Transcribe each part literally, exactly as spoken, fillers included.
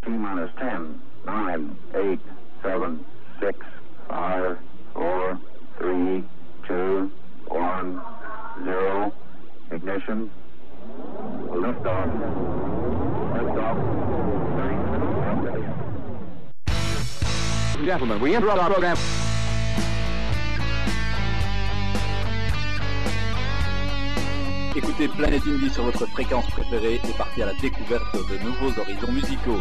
T-minus ten, nine, eight, seven, six, five, four, three, two, one, zero. Ignition. Liftoff. Liftoff. Gentlemen, we interrupt our program. Écoutez Planet Indie sur votre fréquence préférée et partez à la découverte de nouveaux horizons musicaux.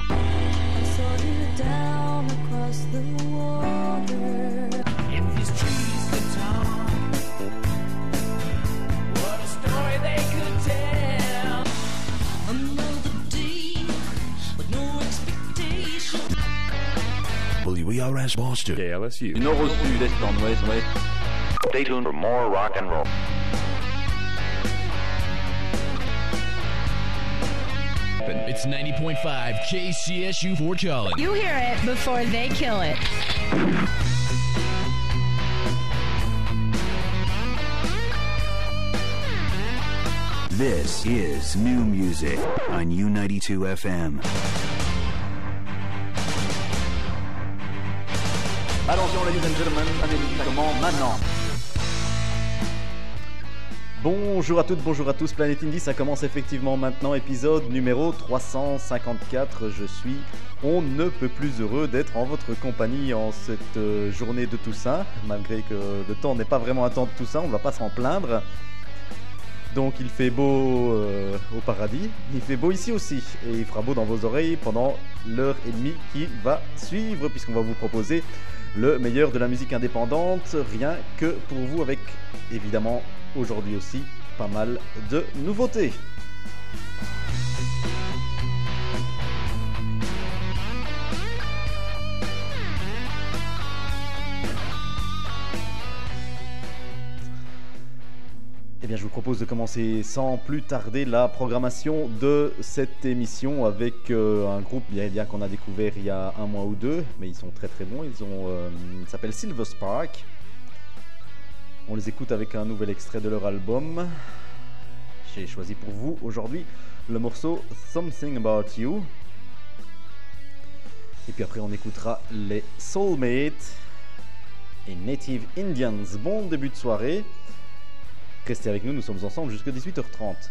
W R S Boston. K L S U. Du nord au sud, est en ouest, ouest. Stay tuned for more rock and roll. It's ninety point five K C S U Fort Collins. You hear it before they kill it. This is new music on U ninety-two F M. Attention, ladies and gentlemen, ça commence maintenant. Bonjour à toutes, bonjour à tous, Planet Indie, ça commence effectivement maintenant, épisode numéro trois cent cinquante-quatre. Je suis on ne peut plus heureux d'être en votre compagnie en cette euh, journée de Toussaint, malgré que le temps n'est pas vraiment un temps de Toussaint, on ne va pas s'en plaindre. Donc il fait beau euh, au paradis, il fait beau ici aussi, et il fera beau dans vos oreilles pendant l'heure et demie qui va suivre, puisqu'on va vous proposer le meilleur de la musique indépendante, rien que pour vous, avec évidemment aujourd'hui aussi pas mal de nouveautés. Eh bien, je vous propose de commencer sans plus tarder la programmation de cette émission avec euh, un groupe bien, bien qu'on a découvert il y a un mois ou deux, mais ils sont très très bons. Ils ont, euh, ils s'appellent Silver Spark. On les écoute avec un nouvel extrait de leur album. J'ai choisi pour vous aujourd'hui le morceau Something About You. Et puis après, on écoutera les Soulmates et Native Indians. Bon début de soirée. Restez avec nous, nous sommes ensemble jusqu'à dix-huit heures trente.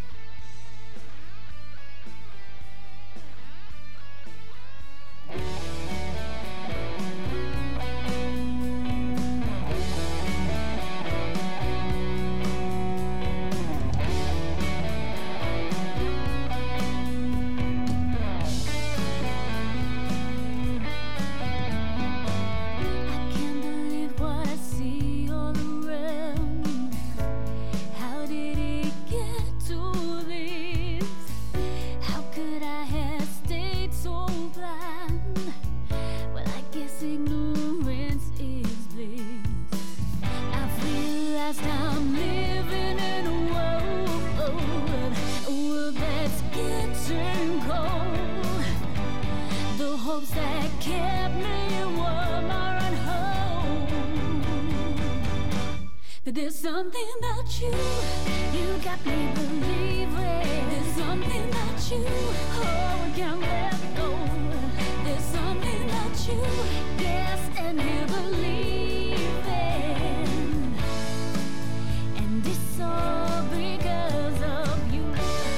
There's something about you, you got me believing. There's something about you, oh, I can't let go. There's something about you, yes, and you believe in. And it's all because of you.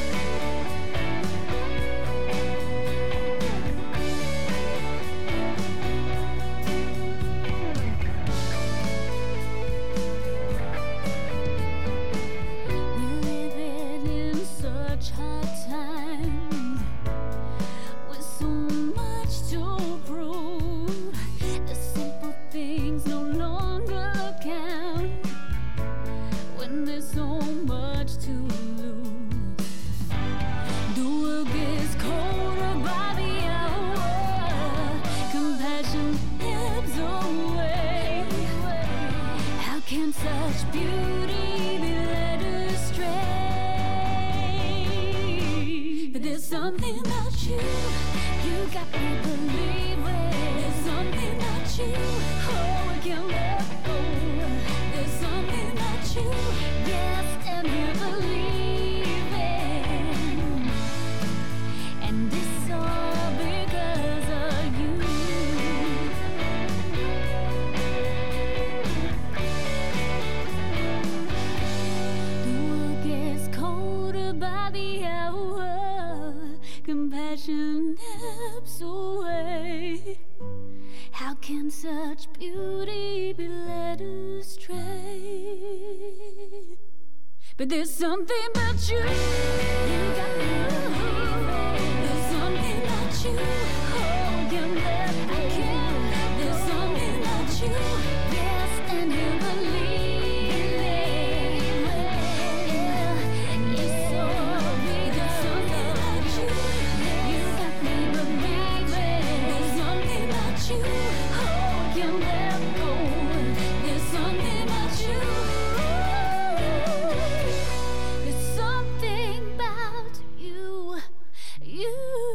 Something about you, you got me believing. There's something about you, oh, I can't let go. There's something about you, yes, and you believe in. And it's all because compassion ebbs away. How can such beauty be led astray? But there's something about you, you got me moving. There's something about you, oh, I can't let I can't. There's something about you, yes, and you believe it. Yeah, it's so real. There's something about you, you got me believing. There's something about you, oh, I can't let go. There's something about you. There's something about you, you.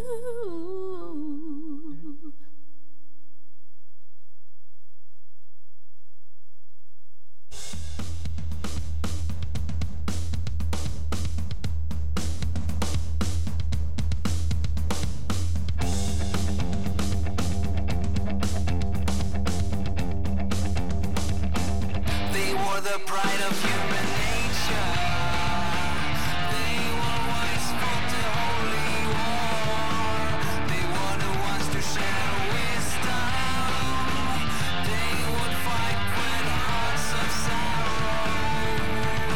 They were the pride of human nature. They were always fought the holy war. They were the ones to share wisdom. They would fight with hearts of sorrow.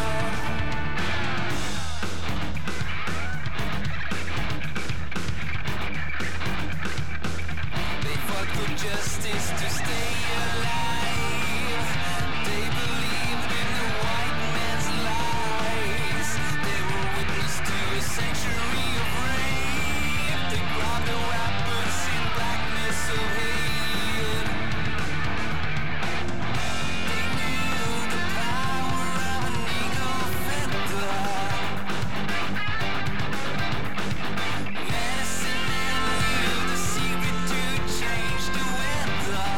They fought for justice to stay alive. They believed in the white man's lies. They were witness to a century of rape. They grabbed their weapons in blackness of hate. They knew the power of an eagle feather. Medicine man knew the secret to change the weather.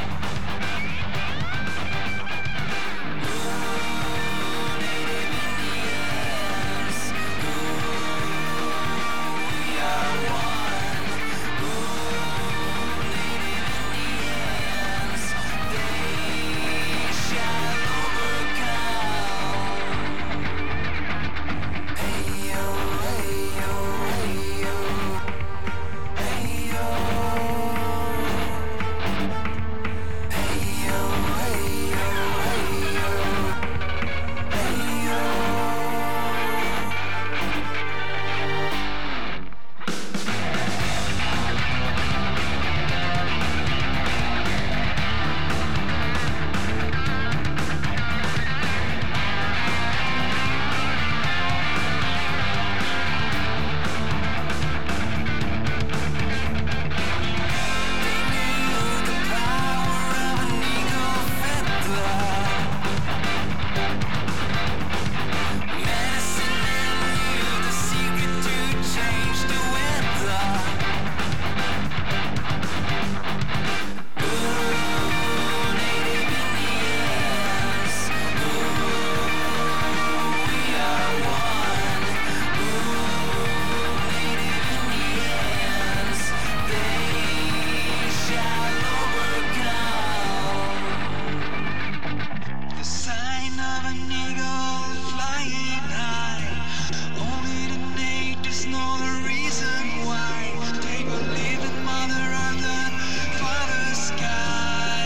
The sign of an eagle flying high. Only the natives know the reason why. They believe in Mother Earth and Father Sky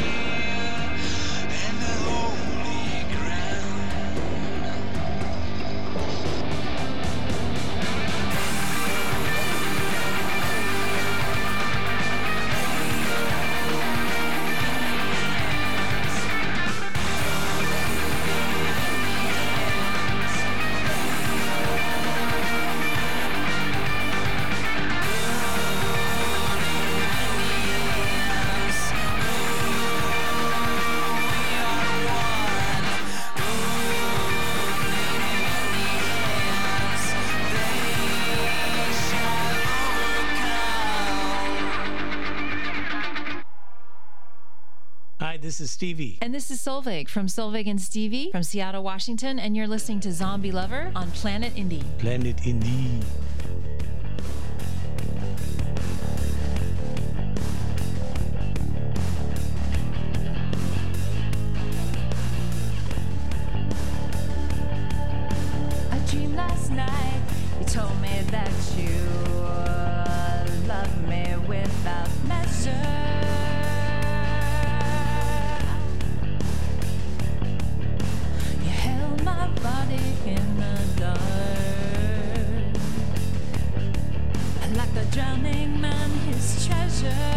and the Holy Ground. Hi, this is Stevie. And this is Solveig from Solveig and Stevie from Seattle, Washington, and you're listening to Zombie Lover on Planet Indie. Planet Indie. I dreamed last night, you told me that you deepest treasure.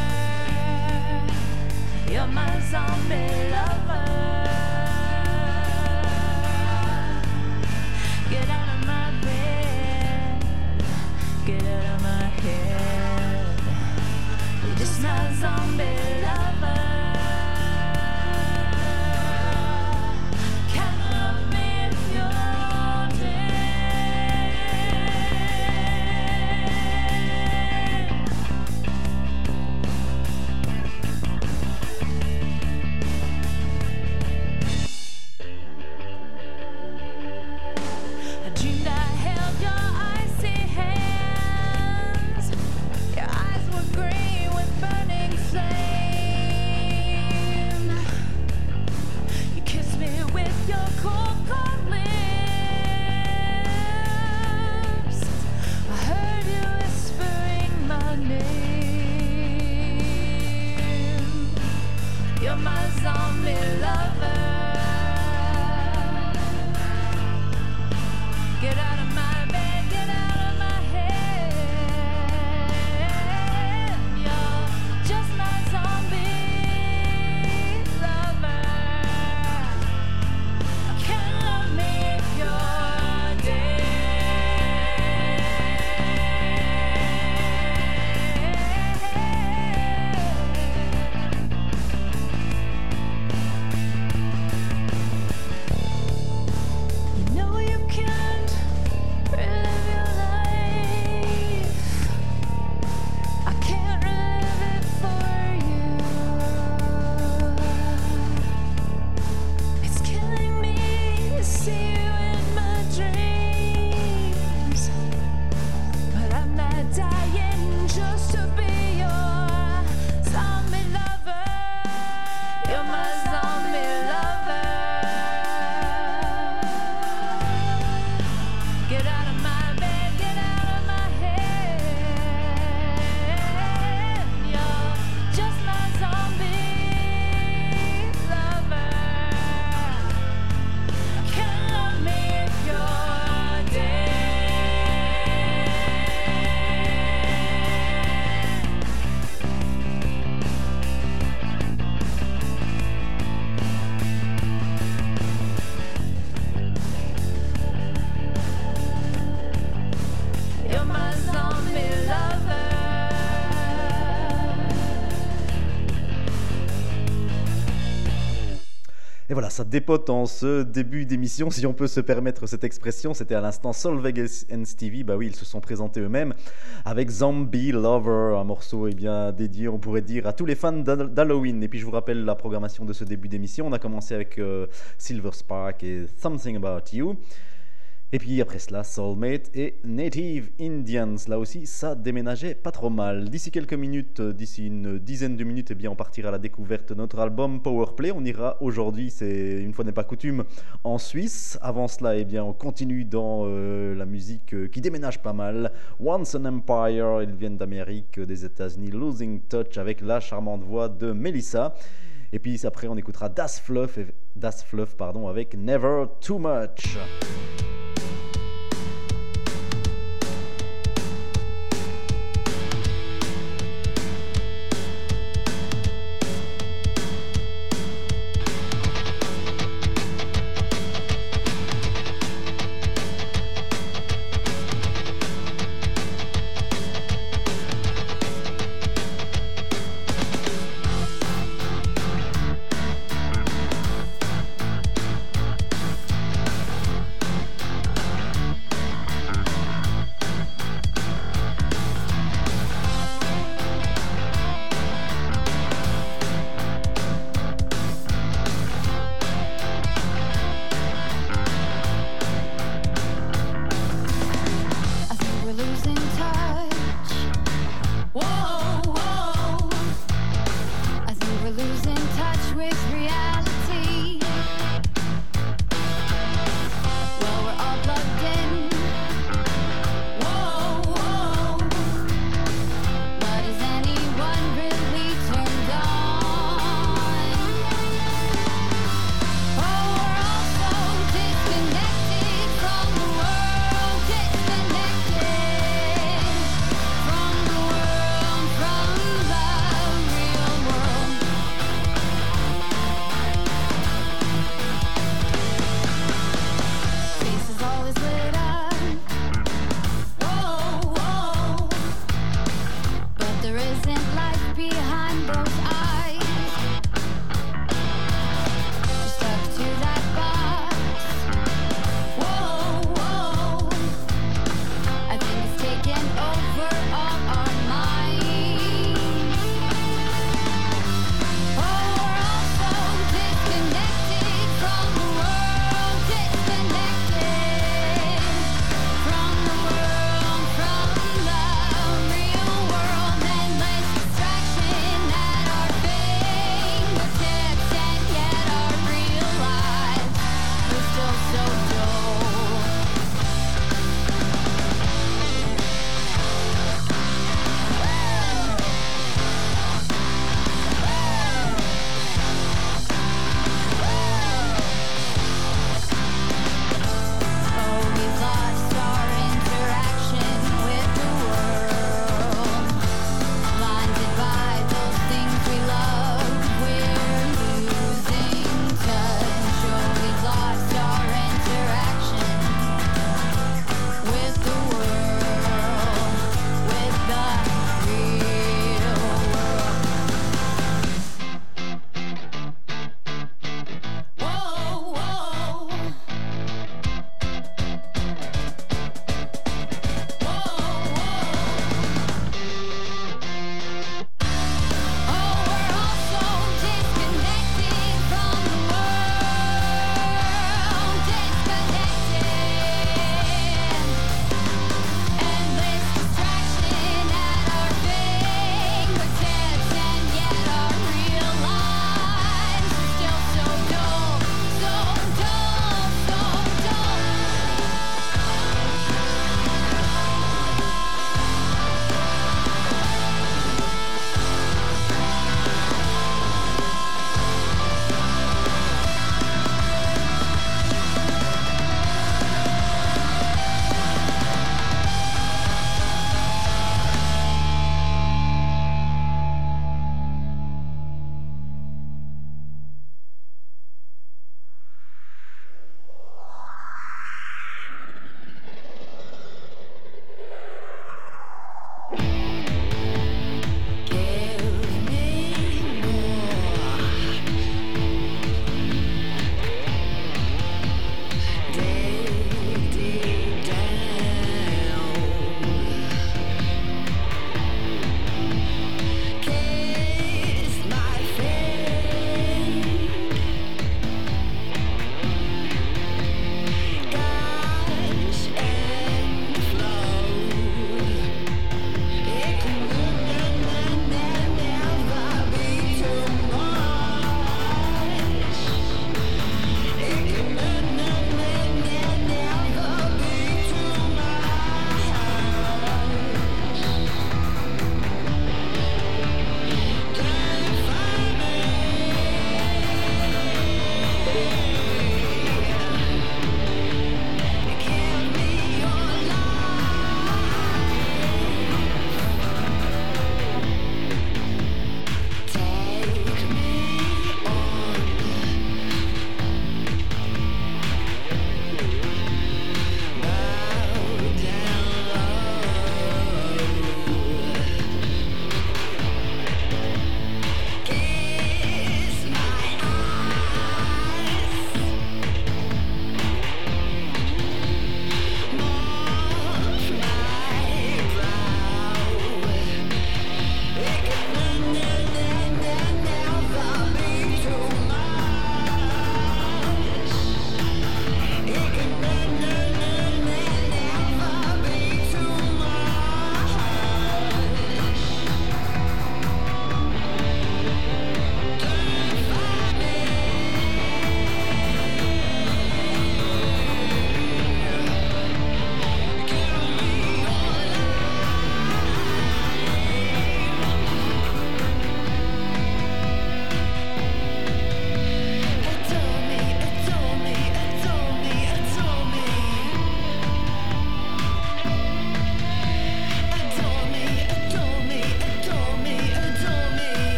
You're my zombie lover. Get out of my bed. Get out of my head. You're just my zombie lover. Can't love me if you're dead. I dreamed I held your icy hands. Your eyes were green with burning flame. You kissed me with your cold, cold lips. I heard you whispering my name. You're my zombie lover. Get out of my bed, get out of my head. You're just my zombie lover. Can't love me if you're dead. You know you can't relive your life. I can't relive it for you. It's killing me to see you in my dreams, but I'm not dying just to be your zombie lover. You're my zombie lover. Get out of my bed, get out of my head. You're just my zombie lover. Can't love me if you're dead. You're my zombie lover. Et voilà, ça dépote en ce début d'émission, si on peut se permettre cette expression. C'était à l'instant Solveig and Stevie, bah oui, ils se sont présentés eux-mêmes avec Zombie Lover, un morceau eh bien, dédié, on pourrait dire, à tous les fans d'Hall- d'Halloween. Et puis je vous rappelle la programmation de ce début d'émission. On a commencé avec euh, Silver Spark et Something About You. Et puis après cela, Soulmate et Native Indians. Là aussi, ça déménageait pas trop mal. D'ici quelques minutes, euh, d'ici une dizaine de minutes, eh bien, on partira à la découverte de notre album Powerplay. On ira aujourd'hui, c'est une fois n'est pas coutume, en Suisse. Avant cela, eh bien, on continue dans euh, la musique euh, qui déménage pas mal. Once an Empire, ils viennent d'Amérique, euh, des États-Unis. Losing Touch avec la charmante voix de Melissa. Et puis après, on écoutera Das Fluff, Das Fluff pardon, avec Never Too Much. You're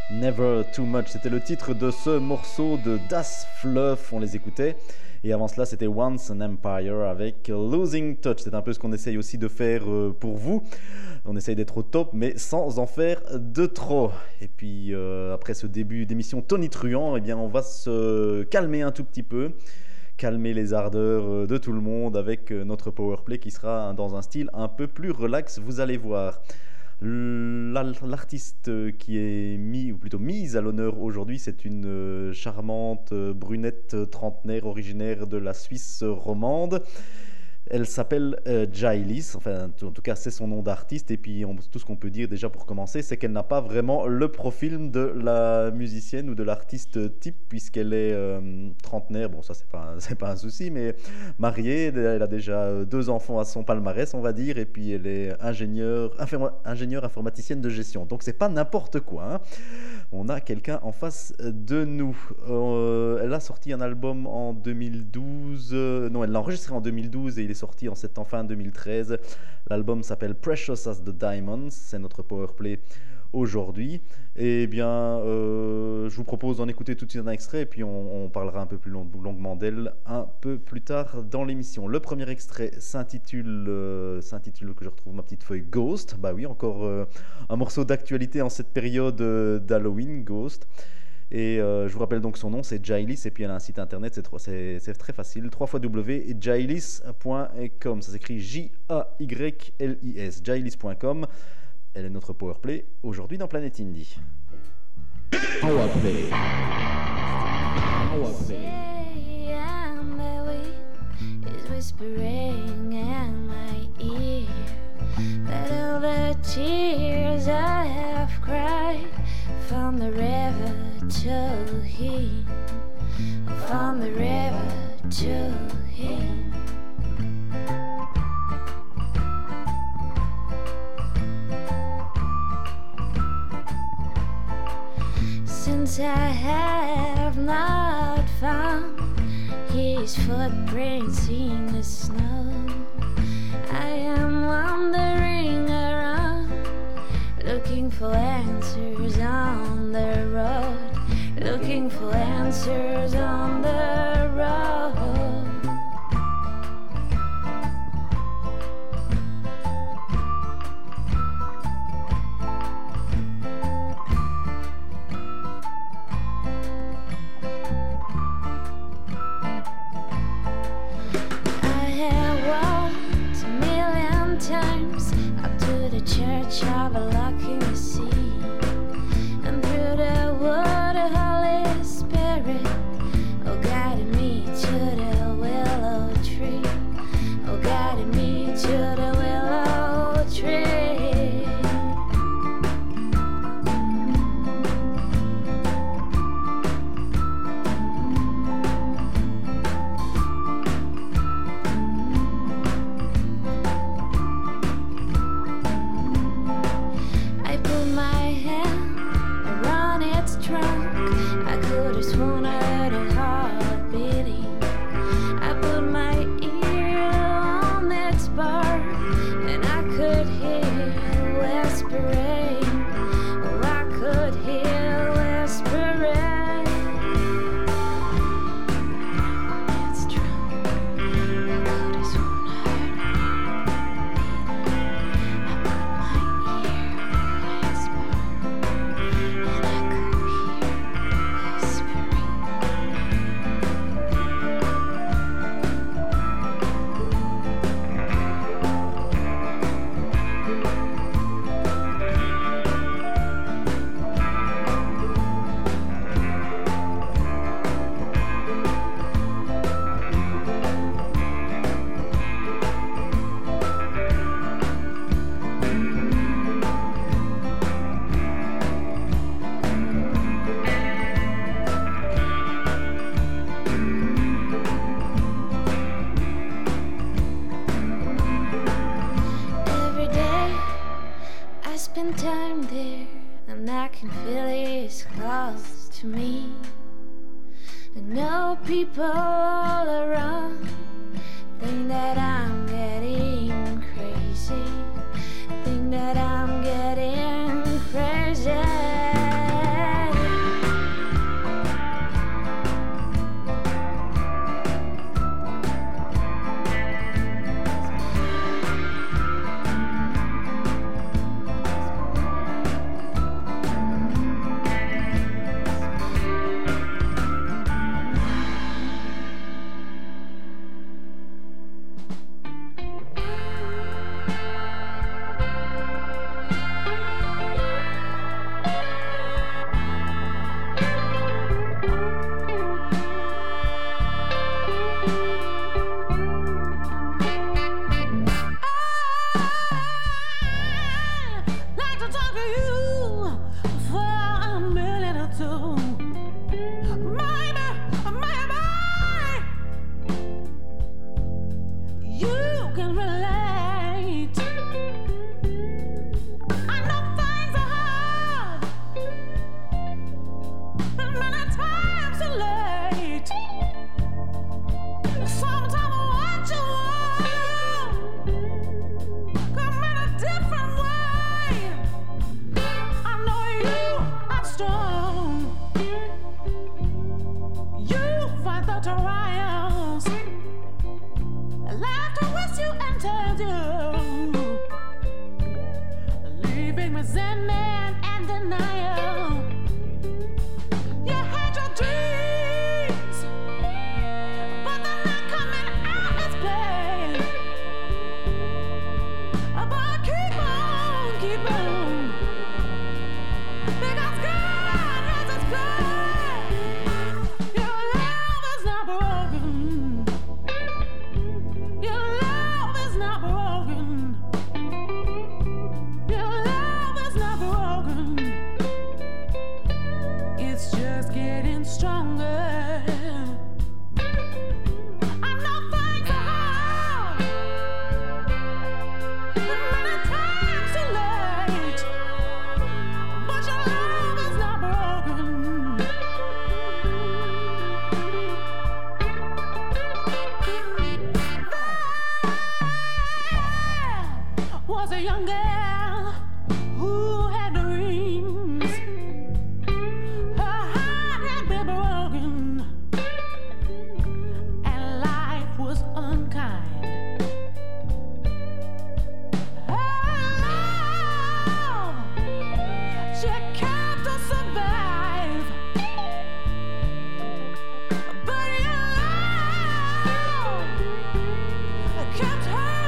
Never Too Much, c'était le titre de ce morceau de Das Fluff, on les écoutait. Et avant cela, c'était Once an Empire avec Losing Touch. C'est un peu ce qu'on essaye aussi de faire pour vous. On essaye d'être au top, mais sans en faire de trop. Et puis, euh, après ce début d'émission tonitruant, eh bien, on va se calmer un tout petit peu. Calmer les ardeurs de tout le monde avec notre powerplay qui sera dans un style un peu plus relax, vous allez voir. L'artiste qui est mis, ou plutôt mise à l'honneur aujourd'hui, c'est une charmante brunette trentenaire originaire de la Suisse romande. Elle s'appelle euh, Jailis, enfin en tout cas c'est son nom d'artiste, et puis on, tout ce qu'on peut dire déjà pour commencer, c'est qu'elle n'a pas vraiment le profil de la musicienne ou de l'artiste type, puisqu'elle est euh, trentenaire, bon ça c'est pas, un, c'est pas un souci, mais mariée, elle a déjà deux enfants à son palmarès on va dire, et puis elle est ingénieure, informa, ingénieure informaticienne de gestion, donc c'est pas n'importe quoi, hein. On a quelqu'un en face de nous. Euh, elle a sorti un album en deux mille douze, euh, non elle l'a enregistré en deux mille douze et il est sorti en cette en fin deux mille treize. L'album s'appelle Precious as the Diamonds, c'est notre powerplay aujourd'hui. Et bien, euh, je vous propose d'en écouter tout de suite un extrait et puis on, on parlera un peu plus long, longuement d'elle un peu plus tard dans l'émission. Le premier extrait s'intitule, euh, s'intitule que je retrouve ma petite feuille, Ghost. Bah oui, encore euh, un morceau d'actualité en cette période euh, d'Halloween, Ghost. Et euh, je vous rappelle donc son nom, c'est Jailis, et puis elle a un site internet, c'est, c'est, c'est très facile, w w w point jailis point com, ça s'écrit J A Y L I S, jailis point com. Elle est notre powerplay aujourd'hui dans Planet Indie. Powerplay. Powerplay. Whispering in my ear that all the tears I have cried from the river to here, from the river to here. Since I have not found his footprints in the snow, I am wandering around, looking for answers on the road, looking for answers on the road. Church of a locking the sea, and through the wood a Holy Spirit, oh guided me to the willow tree, oh guided me to the willow tree. People all around think that I'm getting crazy, think that I'm getting crazy. man and denial. You had your dreams, but they're not coming out as planned. But keep on, keep on, because God has His plan. Your love is not broken. Your love is not broken. Your love is not broken. It's just getting stronger. I know things are hard, and many times too late, but your love is not broken. There was a young girl who had dreams. Her heart had been broken, and life was unkind. Her love, she kept to survive, but your love kept her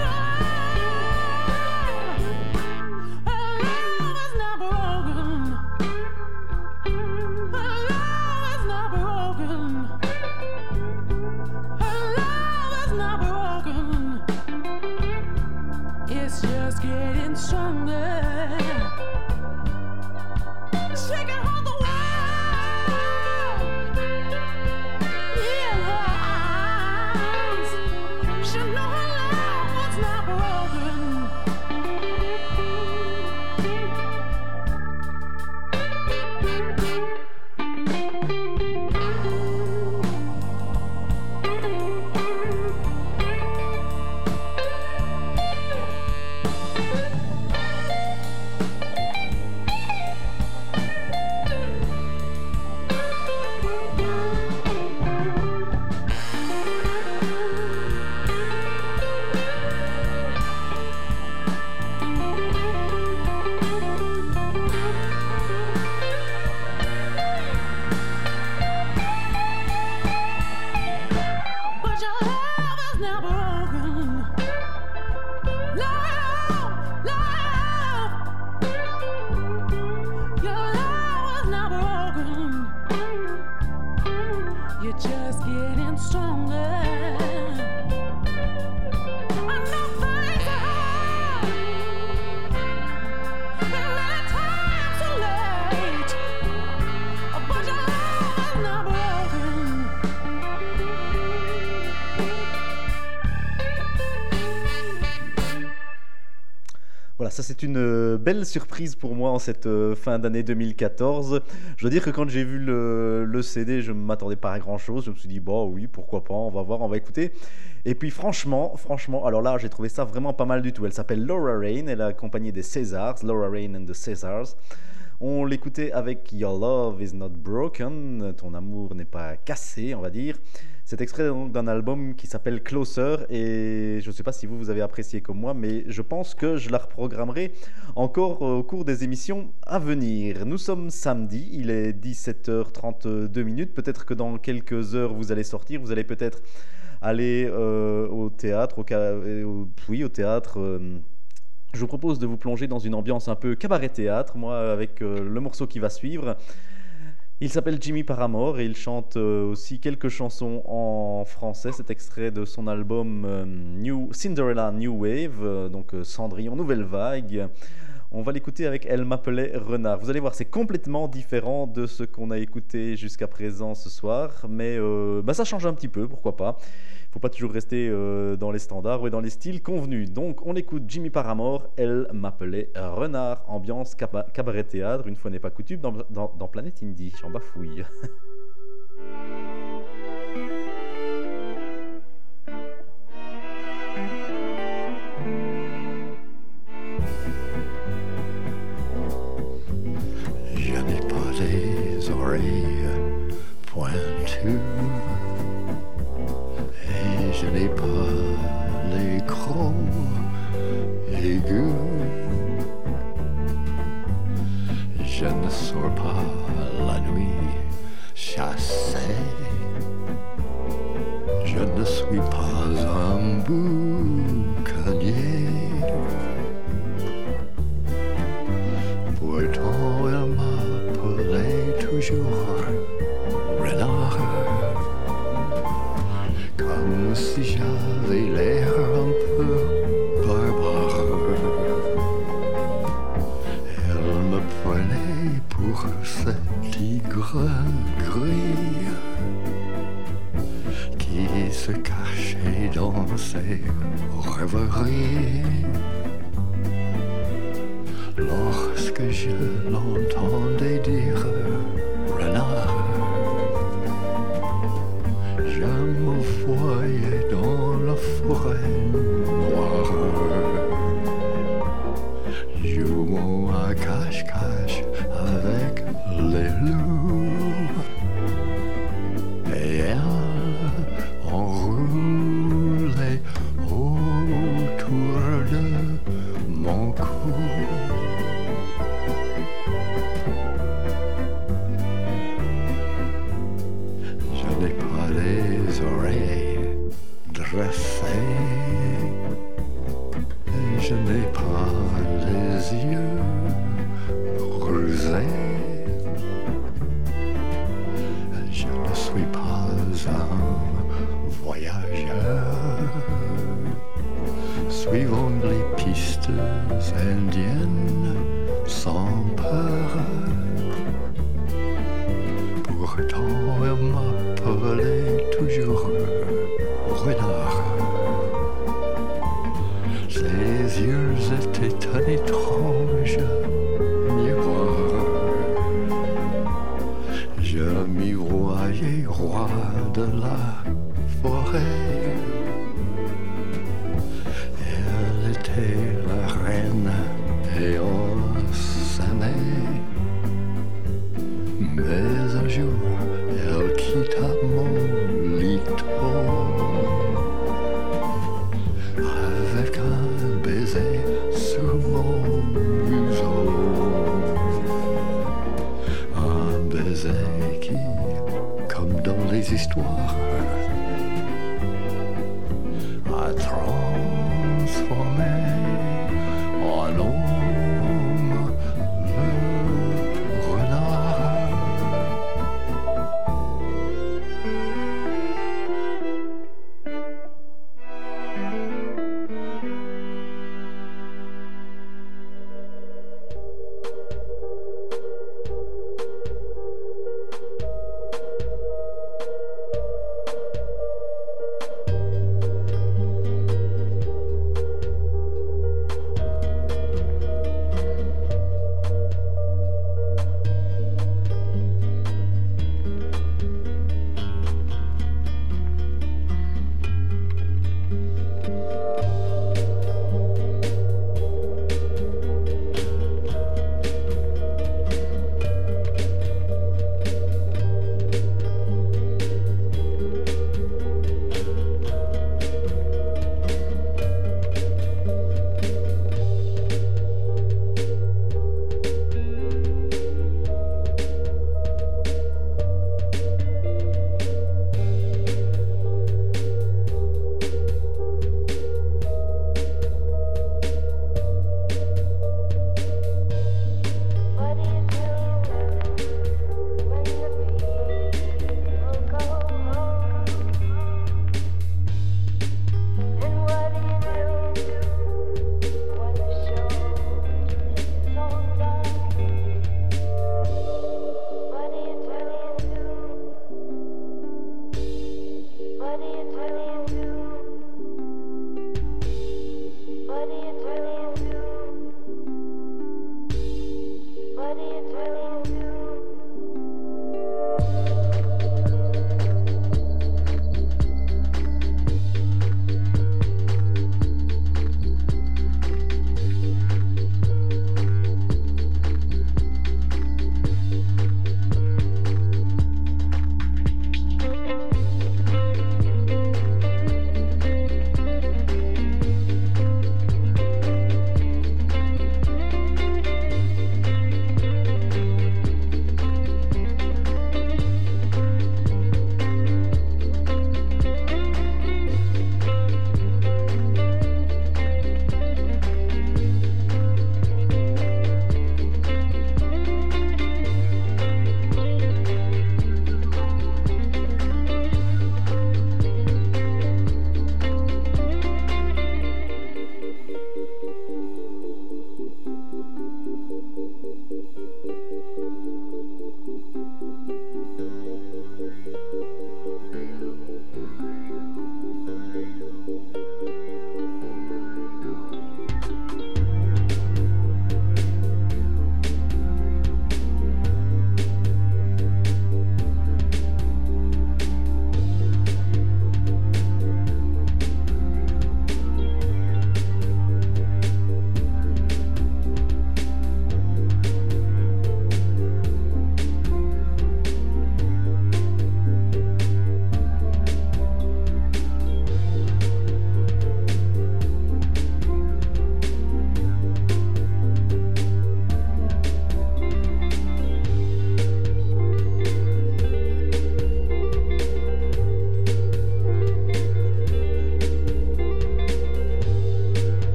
alive. Her love is not broken. Her love is not broken. Her love is not broken. It's just getting stronger. She can hold the world in her arms. She know her love was not broken. But your love is not broken. Love, love. Your love is not broken. You're just getting stronger. I know things are hard, and many times too late, but your love is not broken. Voilà, ça c'est une euh, belle surprise pour moi en cette euh, fin d'année deux mille quatorze. Je dois dire que quand j'ai vu le, le C D, je ne m'attendais pas à grand chose. Je me suis dit, bon oui, pourquoi pas, on va voir, on va écouter. Et puis franchement, franchement, alors là j'ai trouvé ça vraiment pas mal du tout. Elle s'appelle Laura Rain, elle est accompagnée des Césars, Laura Rain and the Césars. On l'écoutait avec Your Love is Not Broken, ton amour n'est pas cassé, on va dire. C'est extrait donc d'un album qui s'appelle Closer et je ne sais pas si vous, vous avez apprécié comme moi, mais je pense que je la reprogrammerai encore au cours des émissions à venir. Nous sommes samedi, il est dix-sept heures trente-deux minutes. Peut-être que dans quelques heures, vous allez sortir, vous allez peut-être aller euh, au théâtre, au, au, oui, au théâtre. Euh, je vous propose de vous plonger dans une ambiance un peu cabaret-théâtre, moi, avec euh, le morceau qui va suivre. Il s'appelle Jimmy Paramore et il chante euh, aussi quelques chansons en français. C'est extrait de son album euh, New Cinderella New Wave, euh, donc euh, Cendrillon Nouvelle Vague. On va l'écouter avec Elle m'appelait Renard. Vous allez voir, c'est complètement différent de ce qu'on a écouté jusqu'à présent ce soir, mais euh, bah, ça change un petit peu, pourquoi pas. Il ne faut pas toujours rester euh, dans les standards ou dans les styles convenus. Donc on écoute Jimmy Paramore, Elle m'appelait Renard, ambiance caba- cabaret-théâtre, une fois n'est pas coutume, dans, dans, dans Planète Indie, j'en bafouille. Je n'ai pas des oreilles pointues et je n'ai pas les crocs aigus. je ne sors pas la nuit chasser. Je ne suis pas un boucanier. Pourtant il m'appelait toujours renard, comme si j'avais l'air un peu barbare. Elle me prenait pour ce tigre gris qui se cachait dans ses rêveries. Lorsque je l'entendais dire renard, je me voyais dans la forêt noire, jouant à cache-cache avec les loups. Et elle enroulait autour de mon cou. Je n'ai pas les oreilles dressées, et je n'ai pas les yeux rusés. Je ne suis pas un voyageur suivant les pistes indiennes sans peur. Pourtant elle m'appelait toujours renard. Ses yeux étaient un étrange miroir. Je m'y voyais roi de la forêt. Elle était la reine et on s'aimait. Mais un jour, elle quitta mon lito avec un baiser sur mon museau. Un baiser qui, comme dans les histoires, a transformé en homme le renard.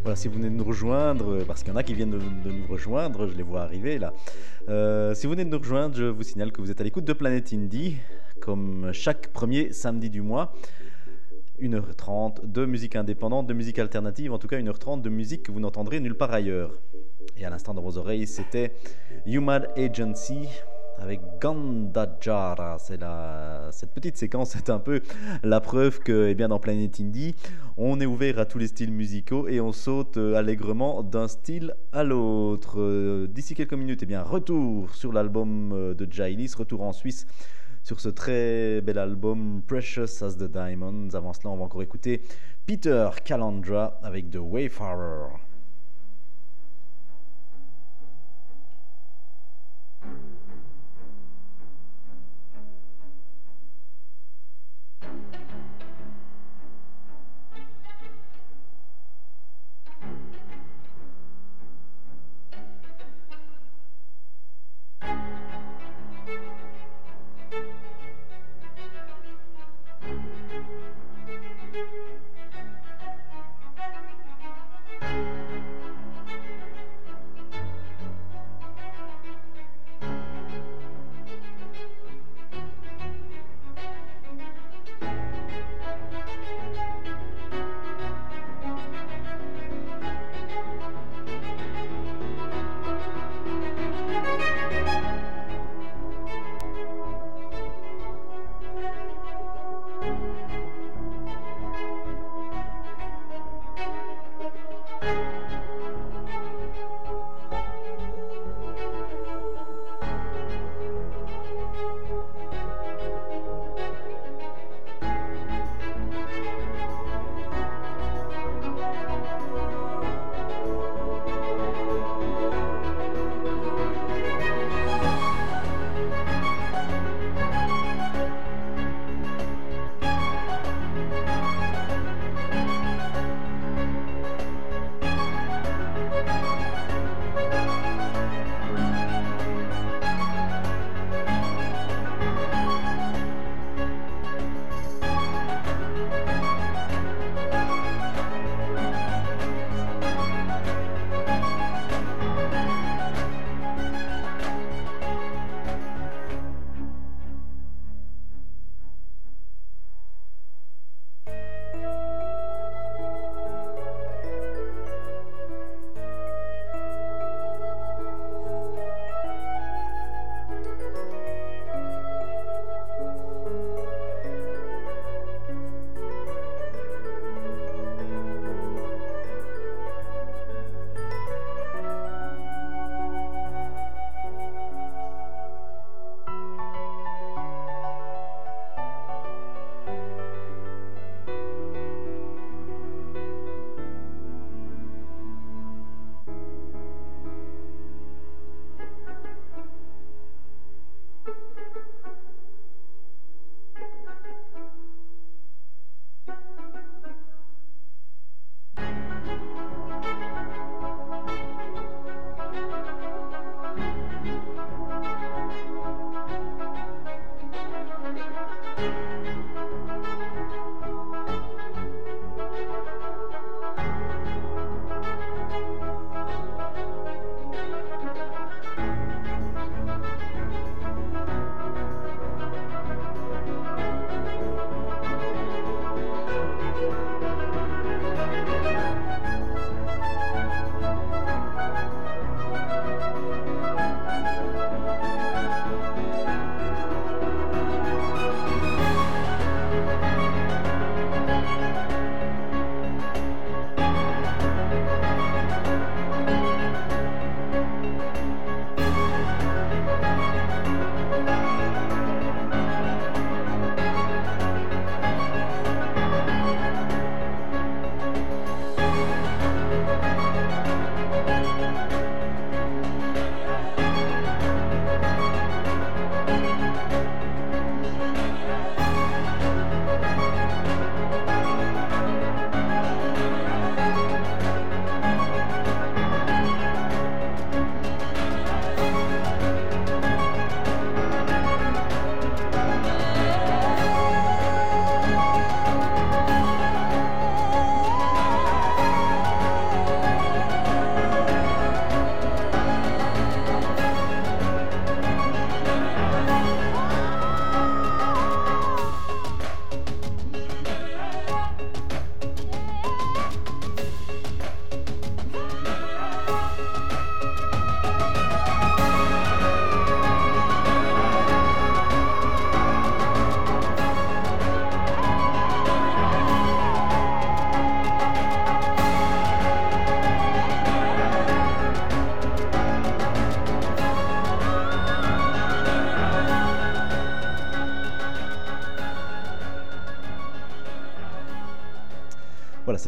Voilà, si vous venez de nous rejoindre, parce qu'il y en a qui viennent de, de nous rejoindre, je les vois arriver là. Euh, si vous venez de nous rejoindre, je vous signale que vous êtes à l'écoute de Planète Indie, comme chaque premier samedi du mois. une heure trente de musique indépendante, de musique alternative, en tout cas une heure trente de musique que vous n'entendrez nulle part ailleurs. Et à l'instant dans vos oreilles, c'était Human Agency avec Gandhajara. C'est la... Cette petite séquence est un peu la preuve que, eh bien, dans Planète Indie, on est ouvert à tous les styles musicaux et on saute allègrement d'un style à l'autre. D'ici quelques minutes, eh bien, retour sur l'album de Jailis, retour en Suisse sur ce très bel album Precious as the Diamonds. Avant cela, on va encore écouter Peter Calandra avec The Wayfarer. Thank you.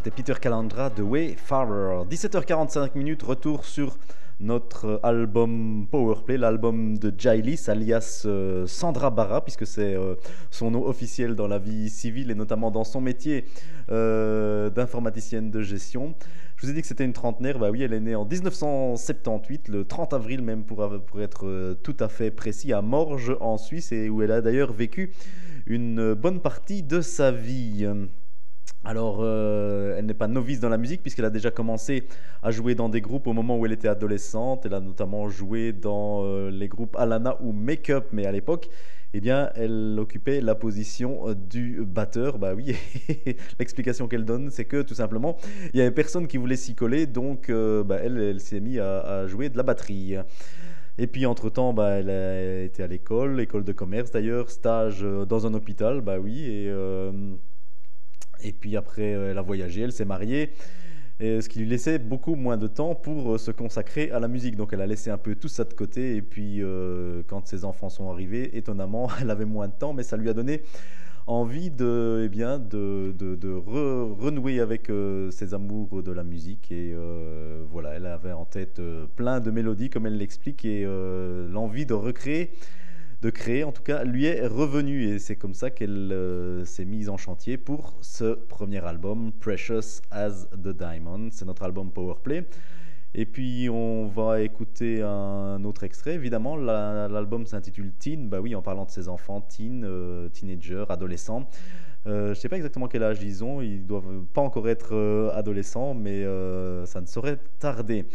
c'était Peter Calandra de Wayfarer. dix-sept heures quarante-cinq minutes, retour sur notre album Powerplay, l'album de Jailis alias euh, Sandra Barra, puisque c'est euh, son nom officiel dans la vie civile et notamment dans son métier euh, d'informaticienne de gestion. Je vous ai dit que c'était une trentenaire, bah oui, elle est née en dix-neuf cent soixante-dix, le trente avril même pour, pour être euh, tout à fait précis, à Morges en Suisse, et où elle a d'ailleurs vécu une bonne partie de sa vie. Alors, euh, elle n'est pas novice dans la musique puisqu'elle a déjà commencé à jouer dans des groupes au moment où elle était adolescente. Elle a notamment joué dans euh, les groupes Alana ou Make Up, mais à l'époque, eh bien, elle occupait la position euh, du batteur. Bah oui, l'explication qu'elle donne, c'est que tout simplement, il n'y avait personne qui voulait s'y coller, donc euh, bah, elle, elle s'est mise à, à jouer de la batterie. Et puis entre-temps, bah, elle a été à l'école, école de commerce d'ailleurs, stage euh, dans un hôpital, bah oui, et... Euh, Et puis après, elle a voyagé, elle s'est mariée, et ce qui lui laissait beaucoup moins de temps pour se consacrer à la musique. Donc elle a laissé un peu tout ça de côté, et puis euh, quand ses enfants sont arrivés, étonnamment, elle avait moins de temps, mais ça lui a donné envie de, eh bien, de, de, de re, renouer avec euh, ses amours de la musique. Et euh, voilà, elle avait en tête euh, plein de mélodies, comme elle l'explique, et euh, l'envie de recréer, de créer, en tout cas, lui est revenue, et c'est comme ça qu'elle euh, s'est mise en chantier pour ce premier album, Precious as the Diamond. C'est notre album Powerplay. Et puis on va écouter un autre extrait. Évidemment, la, l'album s'intitule Teen. Bah oui, en parlant de ses enfants, teen, euh, teenagers, adolescents. Euh, je ne sais pas exactement quel âge ils ont. Ils doivent pas encore être euh, adolescents, mais euh, ça ne saurait tarder.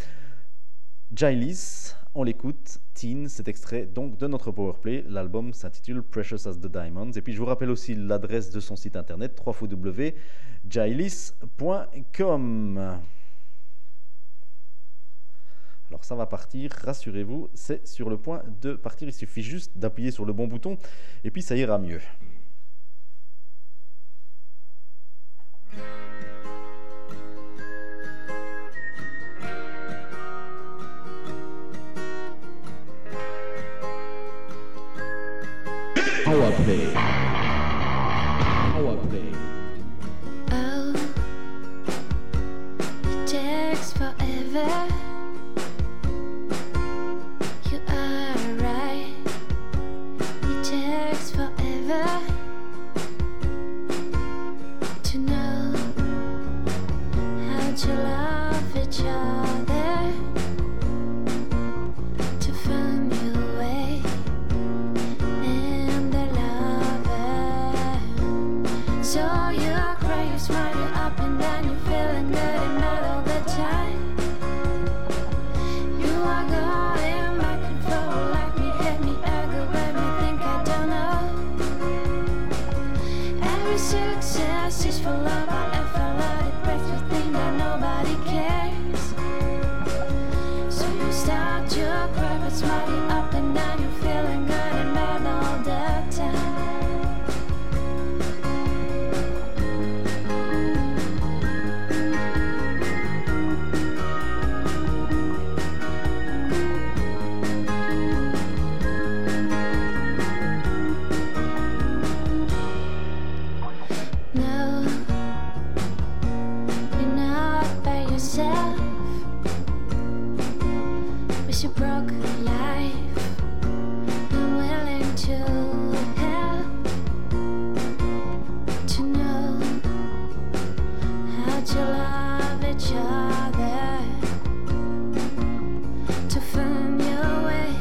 Jailis, on l'écoute, Teen, cet extrait donc de notre Powerplay. L'album s'intitule Precious as the Diamonds. Et puis je vous rappelle aussi l'adresse de son site internet, w w w point jailis point com. Alors ça va partir, rassurez-vous, c'est sur le point de partir. Il suffit juste d'appuyer sur le bon bouton et puis ça ira mieux. Powerplay. Powerplay. Oh, it takes forever. You are right. It takes forever to know how to love each other, to find your way. So you cry, you smile, you're up and down, you're feeling good and not all the time. You are going back and forth like me, hit me, aggravate me, think I don't know. Every success is for love, I ever let it breaks, you think that nobody cares. So you start to cry, but smile, you're up and down, you're feeling good and bad all the time. With your broken life, I'm willing to help, to know how to love each other, to find your way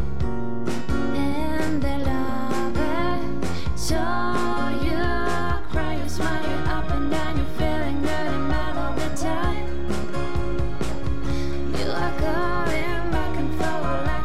in the lover. So you cry, you smile, you're up and down, you're feeling good and bad all the time. You are going back and forth like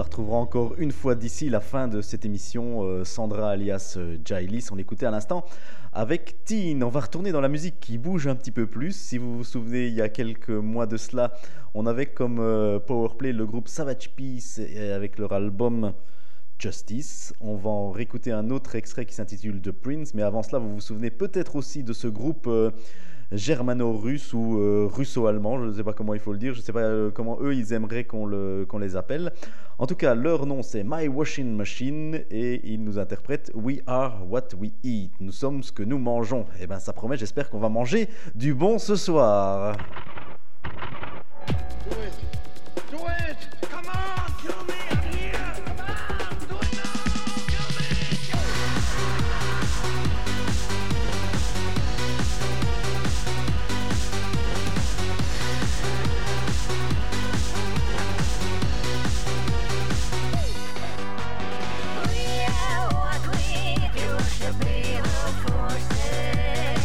retrouvera encore une fois d'ici la fin de cette émission euh, Sandra alias euh, Jailis. On l'écoutait à l'instant avec Teen. On va retourner dans la musique qui bouge un petit peu plus. Si vous vous souvenez, il y a quelques mois de cela, on avait comme euh, powerplay le groupe Savage Peace et avec leur album Justice. On va en réécouter un autre extrait qui s'intitule The Prince, mais avant cela, vous vous souvenez peut-être aussi de ce groupe euh, germano-russe ou euh, russo-allemand, je ne sais pas comment il faut le dire, je ne sais pas euh, comment eux ils aimeraient qu'on, le, qu'on les appelle. En tout cas, leur nom c'est My Washing Machine et ils nous interprètent We Are What We Eat. Nous sommes ce que nous mangeons. Et bien ça promet, j'espère qu'on va manger du bon ce soir. Do it! Do it! Come on! Kill me! I'm here! Come on! Do it now! Kill me! We are what we eat. You worship evil forces.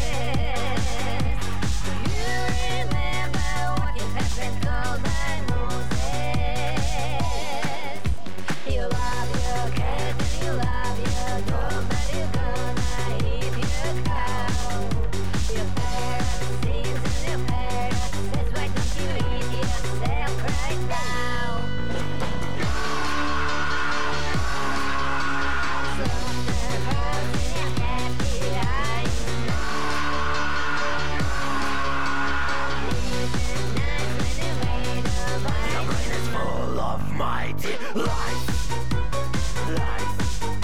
Do you remember what you have been told by Moses? You love your cat and you love your dog, but you're gonna eat your cow. Your parents' sins and your parents' sins. Why don't you eat yourself right now? Slaughter house in your happy eyes. Isn't nice when you're made of ice? Your brain is full of mighty lies! Lies!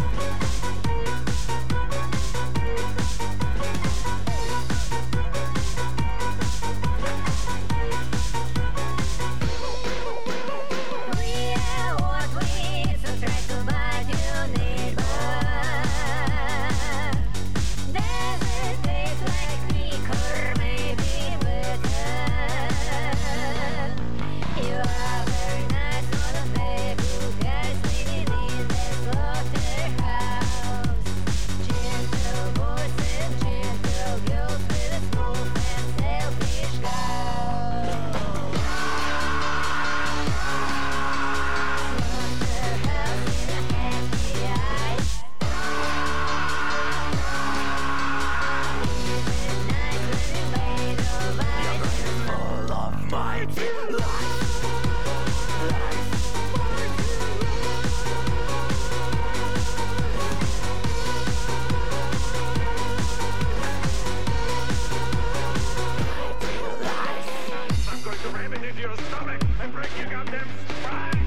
We are what we eat, so try to bite your neighbor. Does it taste like milk or maybe butter? You are very nice for the baby guys living in the slaughterhouse. Gentle boys and gentle girls with a smooth and selfish cow. Slaughterhouse in a happy eyes. Isn't nice when you're made of ice? Full of mighty lies! Lies! I'm going to ram it into your stomach and break your goddamn spine!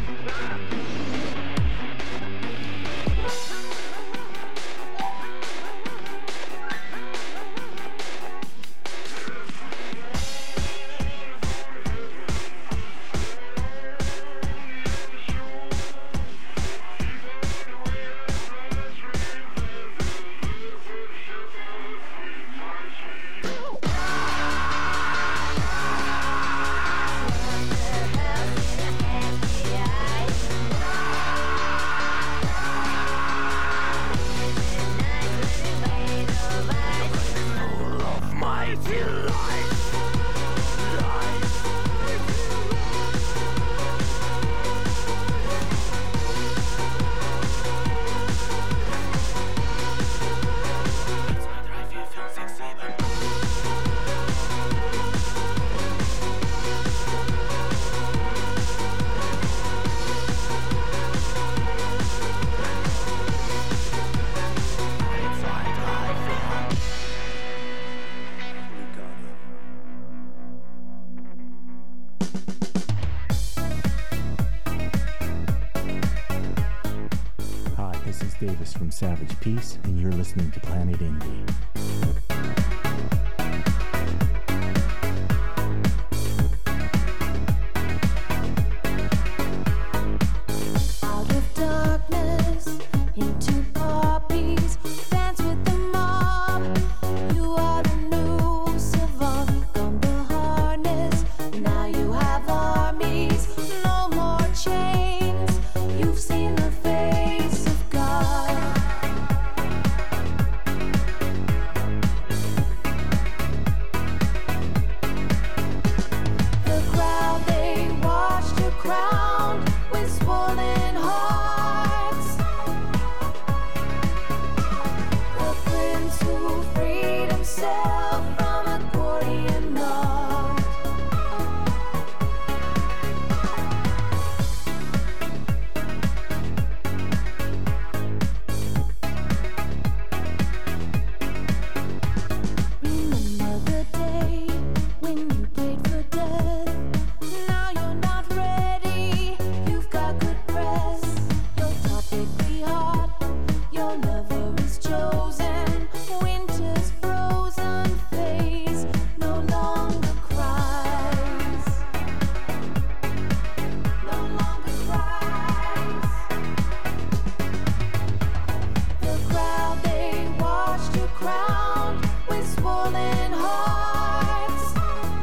Full of mighty lies! Lies! It's my drive, you feel sexy, but it's like life, yeah. Hi, this is Davis from Savage Peace, and you're listening to Planet Indie. Out of darkness into poppies, dance with the mob. You are the new savant, gone the harness. Now you have armies, no more chains. You've seen the face of God. swollen hearts.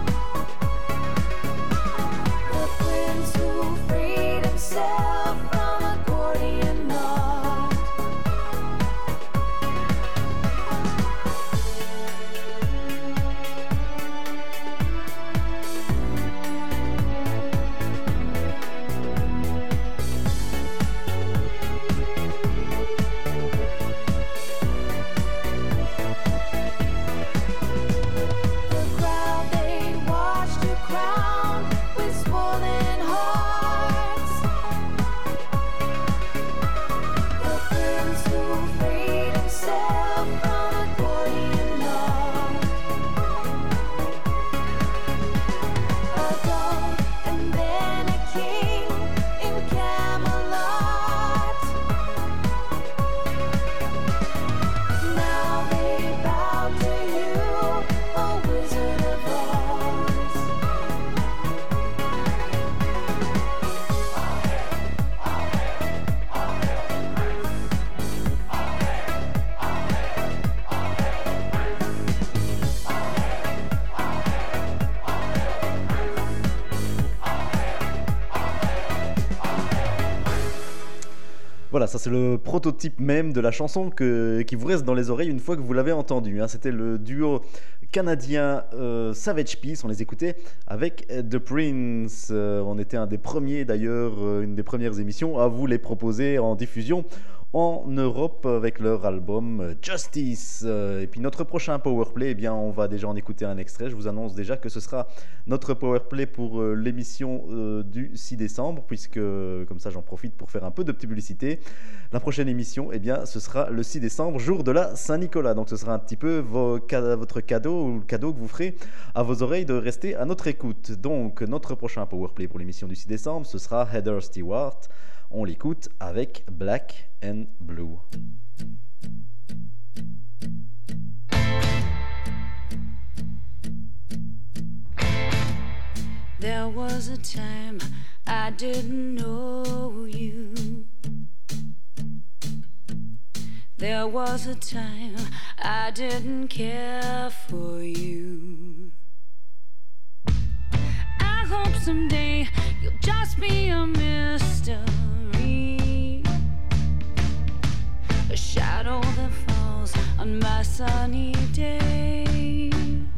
The prince who freed himself from a Gordian knot. The crowd, they watched you crowned with swollen hearts. The prince who freed himself from a Gordian knot. A dog and then a king in Camelot. Now they bow to you, O Wizard of Oz. Voilà, ça c'est le prototype même de la chanson que, qui vous reste dans les oreilles une fois que vous l'avez entendue. Hein. C'était le duo canadien euh, Savage Peace, on les écoutait avec The Prince. Euh, on était un des premiers d'ailleurs, euh, une des premières émissions à vous les proposer en diffusion en Europe avec leur album euh, Justice. Euh, et puis notre prochain Powerplay, eh bien, on va déjà en écouter un extrait. Je vous annonce déjà que ce sera notre Powerplay pour euh, l'émission euh, du six décembre, puisque comme ça j'en profite pour faire un peu de publicité. La prochaine émission, eh bien, ce sera le six décembre, jour de la Saint-Nicolas. Donc ce sera un petit peu vos, votre cadeau ou le cadeau que vous ferez à vos oreilles de rester à notre écoute. Donc notre prochain Powerplay pour l'émission du six décembre, ce sera Heather Stewart. On l'écoute avec Black and Blue. There was a time I didn't know you. There was a time I didn't care for you. I hope someday you'll just be a mystery, a shadow that falls on my sunny day.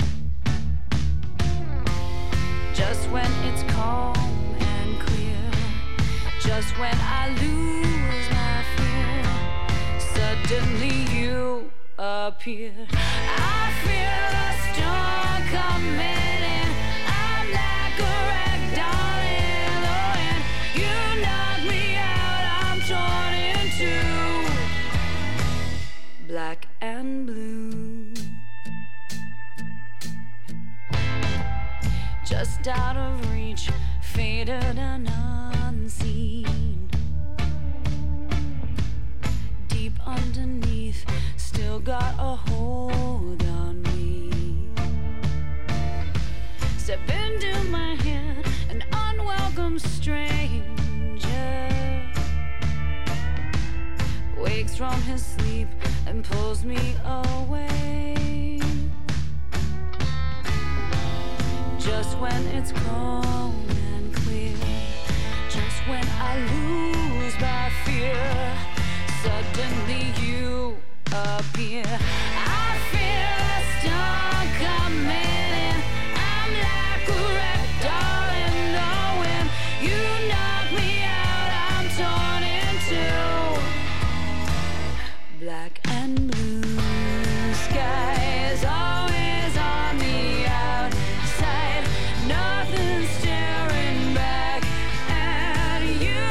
Just when it's calm and clear, just when I lose my fear, suddenly you appear. I feel a storm coming in. I'm like a wreck, darling, oh, and you knock me out. I'm torn in two, black and blue. Just out of reach, faded and unseen. Deep underneath, still got a hold on me. Step into my head, an unwelcome stranger wakes from his sleep and pulls me away. Just when it's calm and clear, just when I lose my fear, suddenly you appear. I feel a storm coming in. I'm like a wreck, darling, knowing you knock me out. I'm torn in two, black and blue. Skies always on the outside, nothing staring back at you.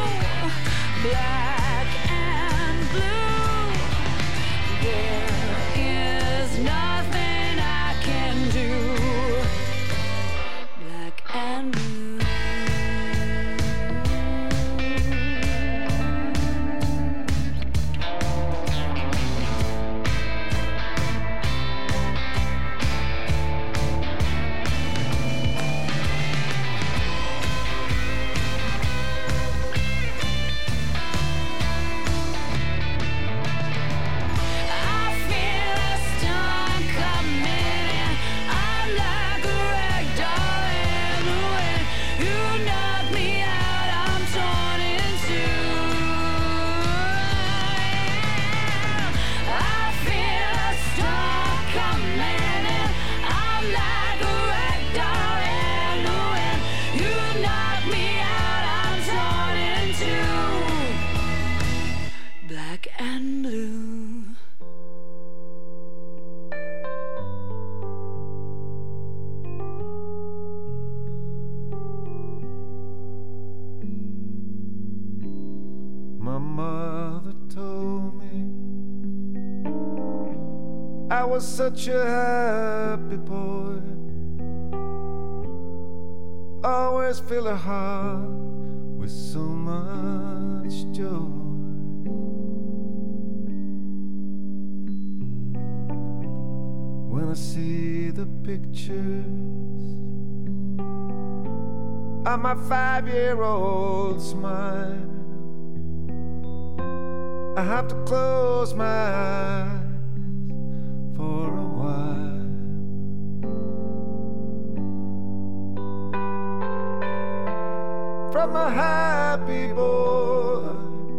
Black and blue, there is nothing I can do. Black and blue. I feel a storm mother told me I was such a happy boy, always fill a heart with so much joy. When I see the pictures of my five-year-old smile, I have to close my eyes for a while. From a happy boy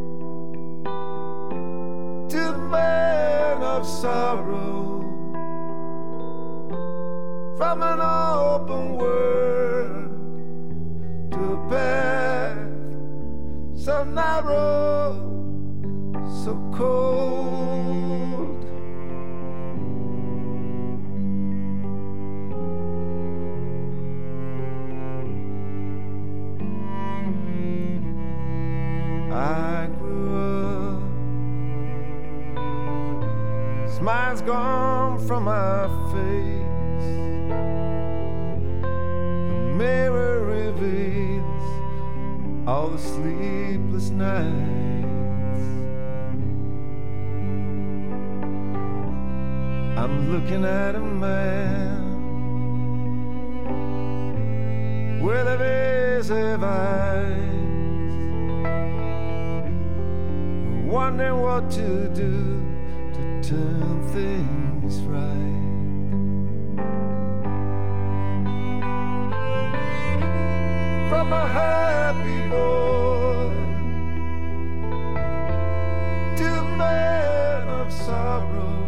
to a man of sorrow, from an open world to a path so narrow, so cold. I grew up, smile's gone from my face, the mirror reveals all the sleepless nights. I'm looking at a man with evasive eyes, wondering what to do to turn things right. From a happy boy to a man of sorrow,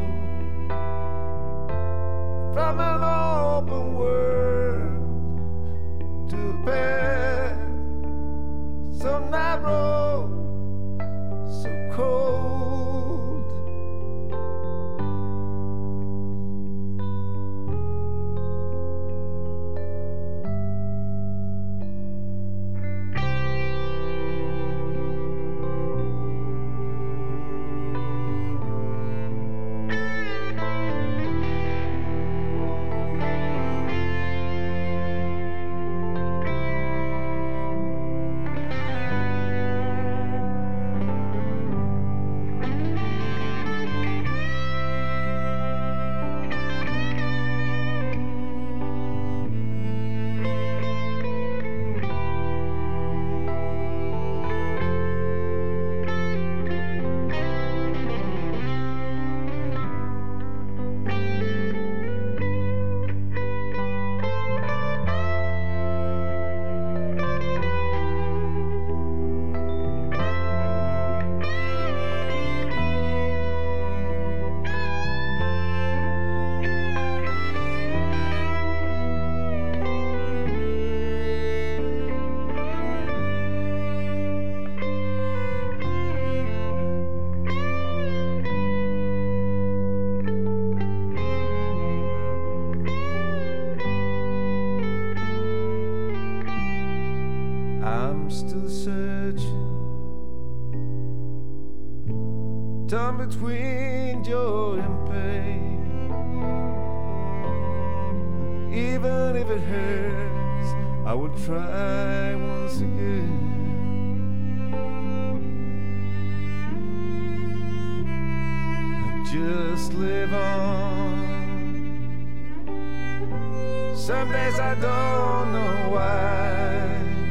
from an open world to a path so narrow, so cold. I'm still searching, torn between joy and pain. Even if it hurts, I will try once again. Just live on. Some days I don't know why.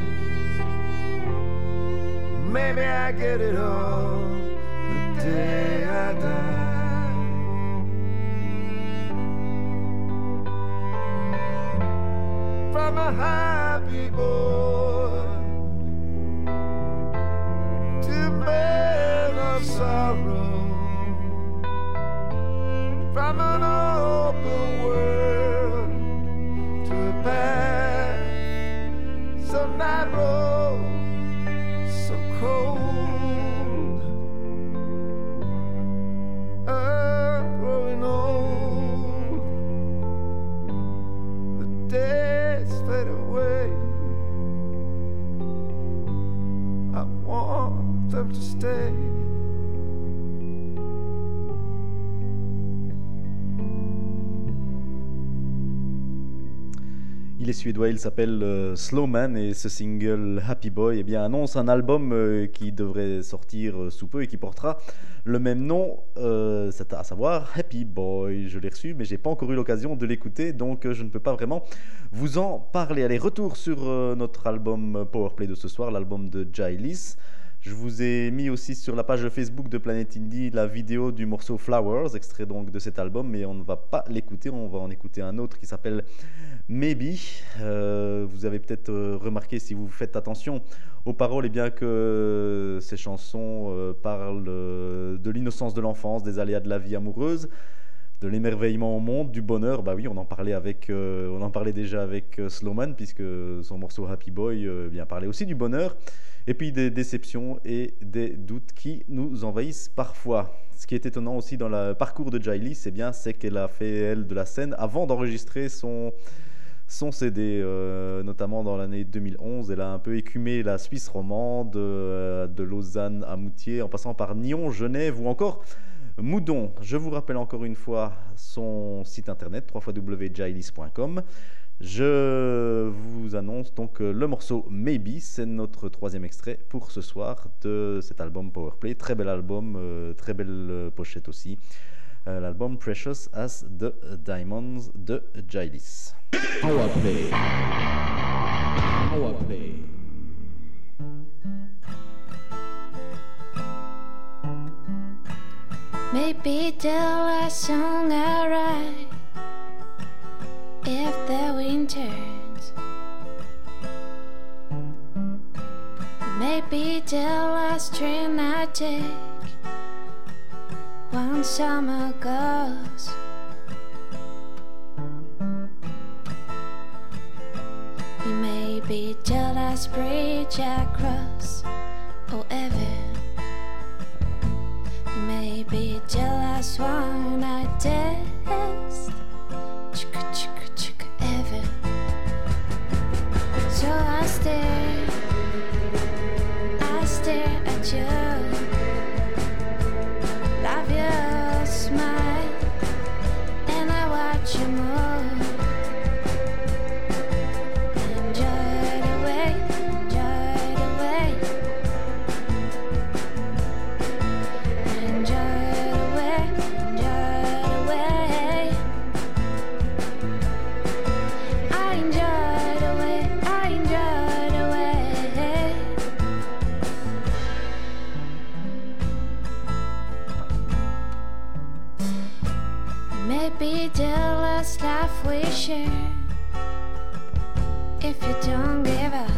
Maybe I get it all the day I die. From a happy boy to a man of sorrow, from an open world to a path so narrow, so cold. I'm growing old. The days fade away. I want them to stay. Il est suédois, il s'appelle euh, Slowman et ce single Happy Boy eh bien, annonce un album euh, qui devrait sortir euh, sous peu et qui portera le même nom, euh, c'est à savoir Happy Boy. Je l'ai reçu mais j'ai pas encore eu l'occasion de l'écouter donc euh, je ne peux pas vraiment vous en parler. Allez, retour sur euh, notre album Powerplay de ce soir, l'album de Jailis. Je vous ai mis aussi sur la page Facebook de Planet Indie la vidéo du morceau Flowers, extrait donc de cet album, mais on ne va pas l'écouter, on va en écouter un autre qui s'appelle Maybe. Euh, vous avez peut-être euh, remarqué, si vous faites attention aux paroles, eh bien que euh, ces chansons euh, parlent euh, de l'innocence de l'enfance, des aléas de la vie amoureuse, de l'émerveillement au monde, du bonheur. Bah oui, on en parlait avec, euh, on en parlait déjà avec euh, Slowman, puisque son morceau Happy Boy euh, bien parlait aussi du bonheur. Et puis des déceptions et des doutes qui nous envahissent parfois. Ce qui est étonnant aussi dans le parcours de Jailis, c'est bien, c'est qu'elle a fait elle de la scène avant d'enregistrer son son C D, euh, notamment dans l'année deux mille onze. Elle a un peu écumé la Suisse romande, euh, de Lausanne à Moutier, en passant par Nyon, Genève ou encore Moudon. Je vous rappelle encore une fois son site internet w w w point jailis point com. Je vous annonce donc le morceau Maybe, c'est notre troisième extrait pour ce soir de cet album Powerplay. Très bel album, euh, très belle pochette aussi. Euh, l'album Precious as the Diamonds de Jailis. Powerplay. Powerplay. Maybe the last song I write, if the wind turns, maybe the last train I take when summer goes. It may be the last bridge I cross, or ever. It may be the last one I test. Chicka chicka chicka ever. So I stare, I stare at you. Love your smile, and I watch you move. Enjoy the way, enjoy the way. Enjoy the way, enjoy the way. I enjoy the way, I enjoy the way. Maybe the last laugh we share, if you don't give up.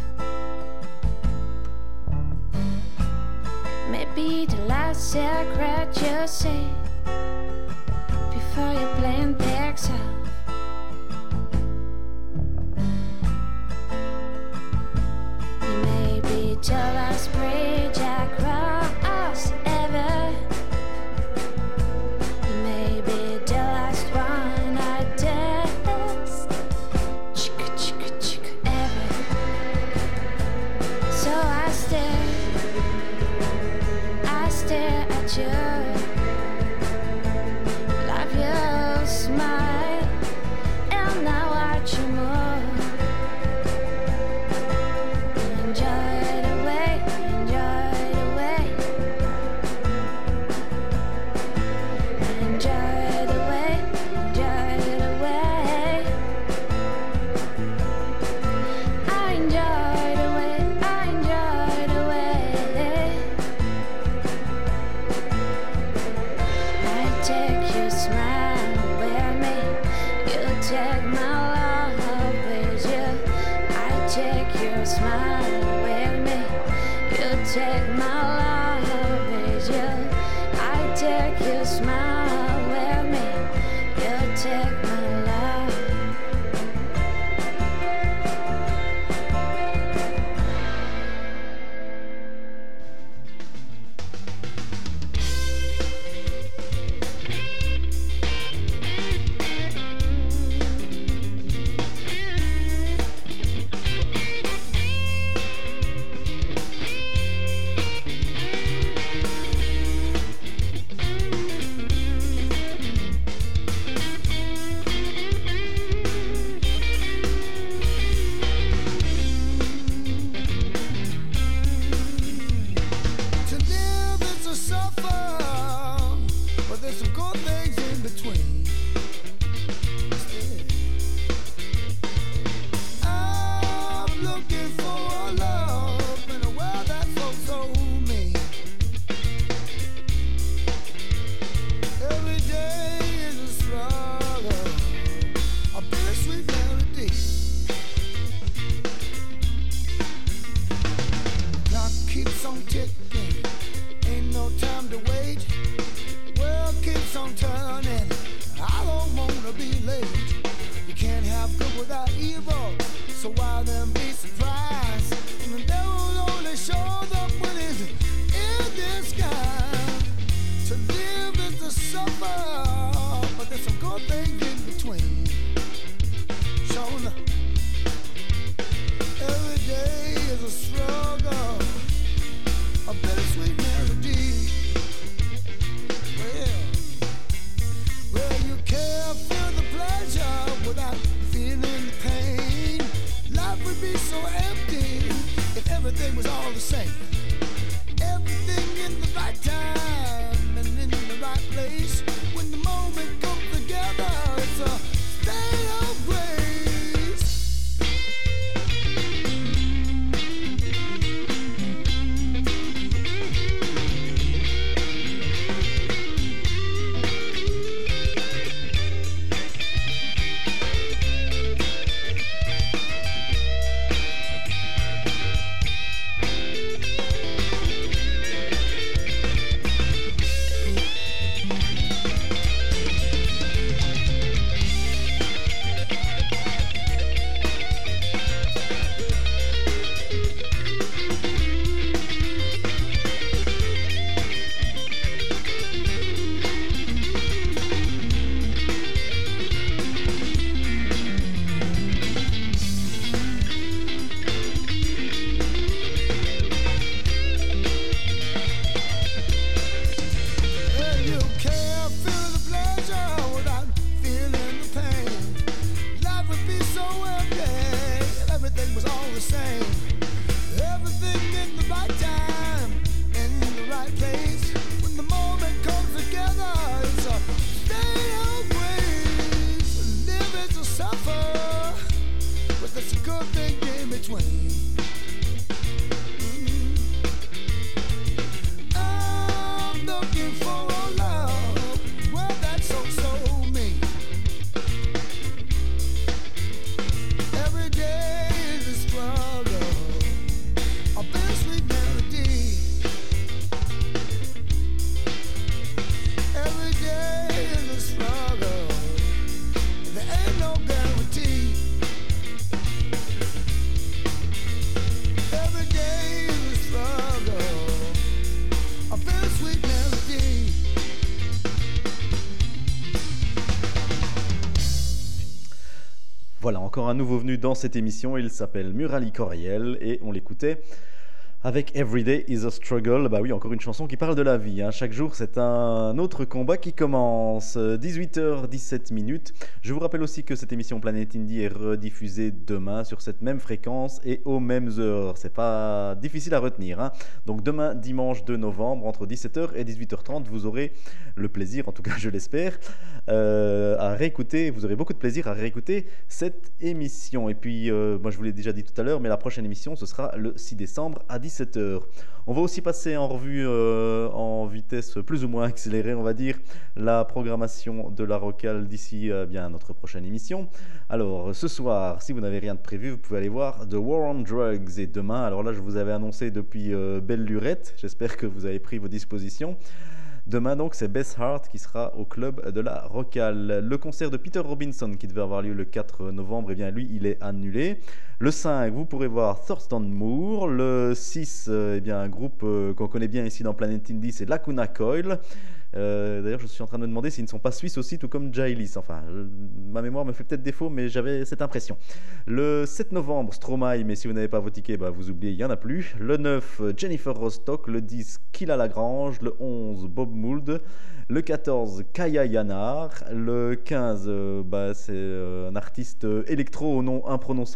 Maybe the last secret you say before your plane takes off. You may be the last bridge I cross ever. You may be the last one I test. Chicka chicka chicka ever. So I stare, I stare at you. Love your smile, and I watch you move. Enjoy the way, enjoy the way. Enjoy the way, enjoy the way. I enjoy the way, I enjoy the way. suffer, but there's some good things in between. I'm looking for a love in a world that's so, so mean. Every day is a struggle, a bittersweet melody. Clock keeps on ticking, ain't no time to wait. World keeps on turning, I don't wanna be late. You can't have good without evil, so why then be surprised? And the devil only shows up when he's in disguise. To live is to suffer, but there's some good things in between. Show enough. Every day is a struggle, a bittersweet melody. Well, well, you can't feel the pleasure without feeling the pain. Life would be so empty if everything was all the same. Everything in the right time and in the right place. When the moment comes together, it's a state of grace. Well, you can't feel the pleasure without feeling the pain. Life would be so empty if everything was all the same. Everything in the right time and in the right place. When the moment comes together, it's a state of grace. Live is to suffer, but there's a good thing in between. I'm looking for a love, well that's so, so mean. Every day is a struggle, a bittersweet melody. Every day is a struggle, there ain't no guarantee. Every day is a struggle, a bittersweet melody. Voilà, encore un nouveau venu dans cette émission. Il s'appelle Murali Coriel et on l'écoutait avec Everyday is a Struggle. Bah oui, encore une chanson qui parle de la vie, hein. Chaque jour, c'est un autre combat qui commence. dix-huit heures dix-sept minutes. Je vous rappelle aussi que cette émission Planète Indie est rediffusée demain sur cette même fréquence et aux mêmes heures. C'est pas difficile à retenir, hein. Donc demain, dimanche deux novembre, entre dix-sept heures et dix-huit heures trente, vous aurez le plaisir, en tout cas je l'espère, euh, à réécouter. Vous aurez beaucoup de plaisir à réécouter cette émission. Et puis, euh, moi je vous l'ai déjà dit tout à l'heure, mais la prochaine émission, ce sera le six décembre à dix-sept heures. On va aussi passer en revue euh, en vitesse plus ou moins accélérée, on va dire, la programmation de la Rocale d'ici euh, bien à notre prochaine émission. Alors, ce soir, si vous n'avez rien de prévu, vous pouvez aller voir The War on Drugs. Et demain, alors là, je vous avais annoncé depuis euh, belle lurette, j'espère que vous avez pris vos dispositions. Demain, donc, c'est Beth Hart qui sera au club de la Rocale. Le concert de Peter Robinson qui devait avoir lieu le quatre novembre, eh bien, lui, il est annulé. Le cinq, vous pourrez voir Thurston Moore. Le six, eh bien, un groupe euh, qu'on connaît bien ici dans Planet Indie, c'est Lacuna Coil. Euh, d'ailleurs, je suis en train de me demander s'ils ne sont pas suisses aussi, tout comme Jailis. Enfin, euh, ma mémoire me fait peut-être défaut, mais j'avais cette impression. Le sept novembre, Stromae, mais si vous n'avez pas vos tickets, bah, vous oubliez, il n'y en a plus. Le neuf, Jennifer Rostock. Le dix, Killa Lagrange. Le onze, Bob Mould. Le quatorze, Kaya Yanar. Le quinze, euh, bah, c'est euh, un artiste électro au nom imprononçable de S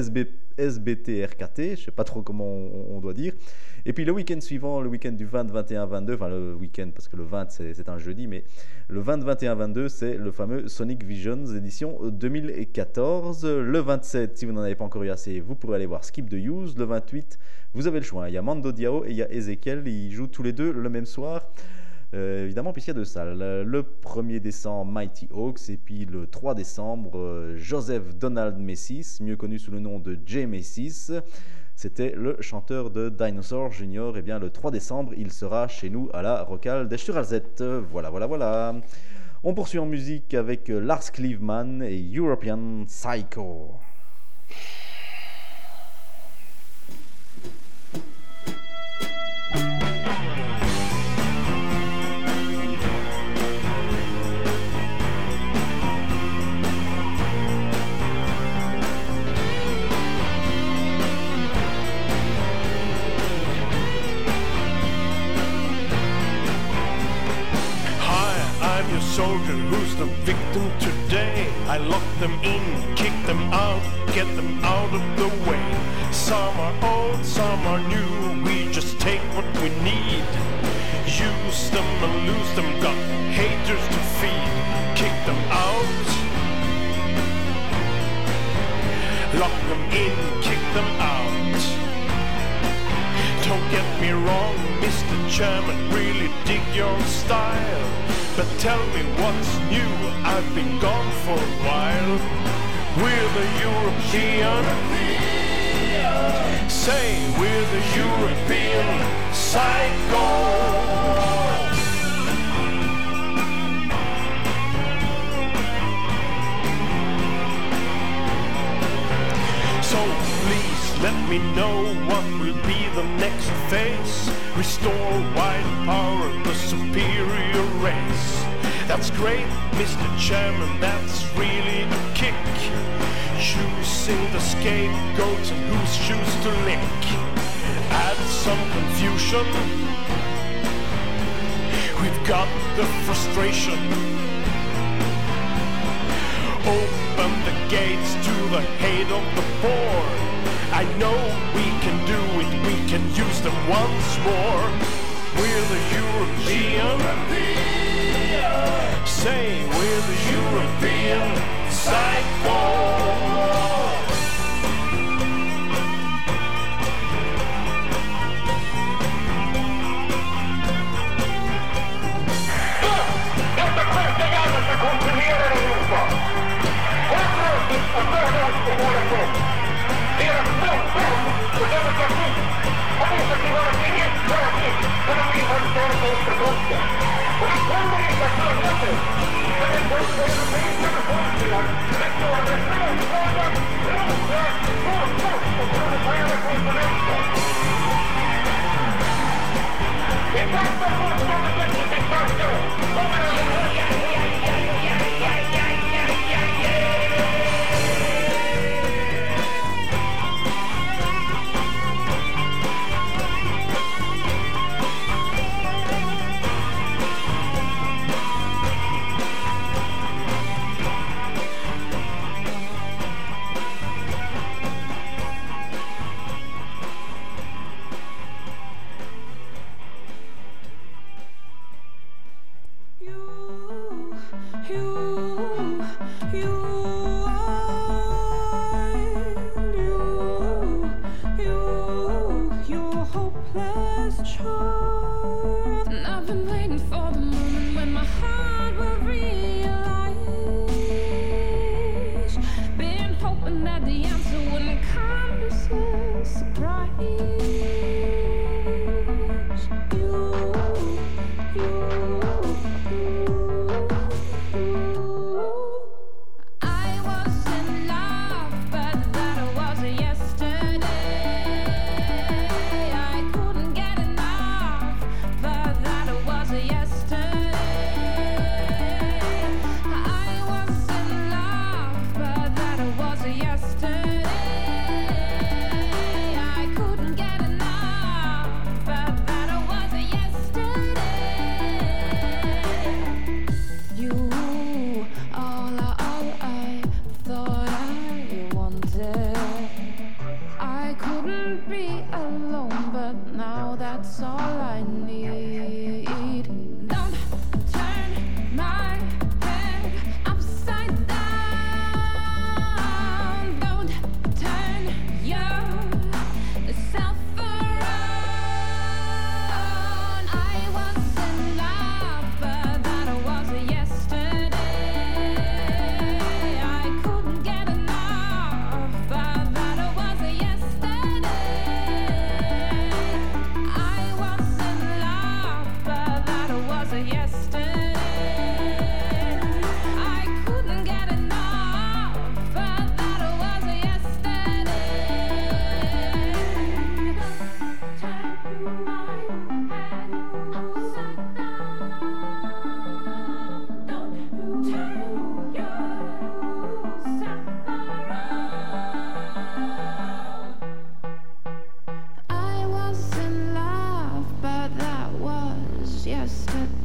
S B, S B T R K T, je sais pas trop comment on, on doit dire. Et puis le week-end suivant, le week-end du vingt, vingt et un, vingt-deux, enfin le week-end parce que le vingt c'est, c'est un jeudi, mais le vingt, vingt et un, vingt-deux c'est le fameux Sonic Visions édition deux mille quatorze. Le vingt-sept, si vous n'en avez pas encore eu assez, vous pourrez aller voir Skip the Use. Le vingt-huit, vous avez le choix, il y a Mando Diao et il y a Ezekiel, ils jouent tous les deux le même soir. Euh, évidemment, puisqu'il y a deux salles. Le premier décembre, Mighty Hawks, et puis le trois décembre, euh, Joseph Donald Messis, mieux connu sous le nom de Jay Messis. C'était le chanteur de Dinosaur Junior. Et bien, le trois décembre, il sera chez nous à la Rocale d'Esch-sur-Alzette. Voilà, voilà, voilà. On poursuit en musique avec Lars Cleveman et European Psycho. Soldier who's the victim today. I lock them in, kick them out, get them out of the way. Some are old, some are new, we just take what we need. Use them and lose them, got haters to feed. Kick them out, lock them in, kick them out. Don't get me wrong, Mister Chairman, really dig your style. But tell me what's new, I've been gone for a while. We're the European, European. Say we're the European Psycho. So please let me know what will be the next phase. Restore white power, the superior race. That's great, Mister Chairman, that's really a kick. Choosing the scapegoat and whose shoes to lick. Add some confusion. We've got the frustration. Open the gates to the hate of the poor. I know we can do it, we can use them once more. We're the European, European. Say we're the European Psycho. Yesterday, I couldn't get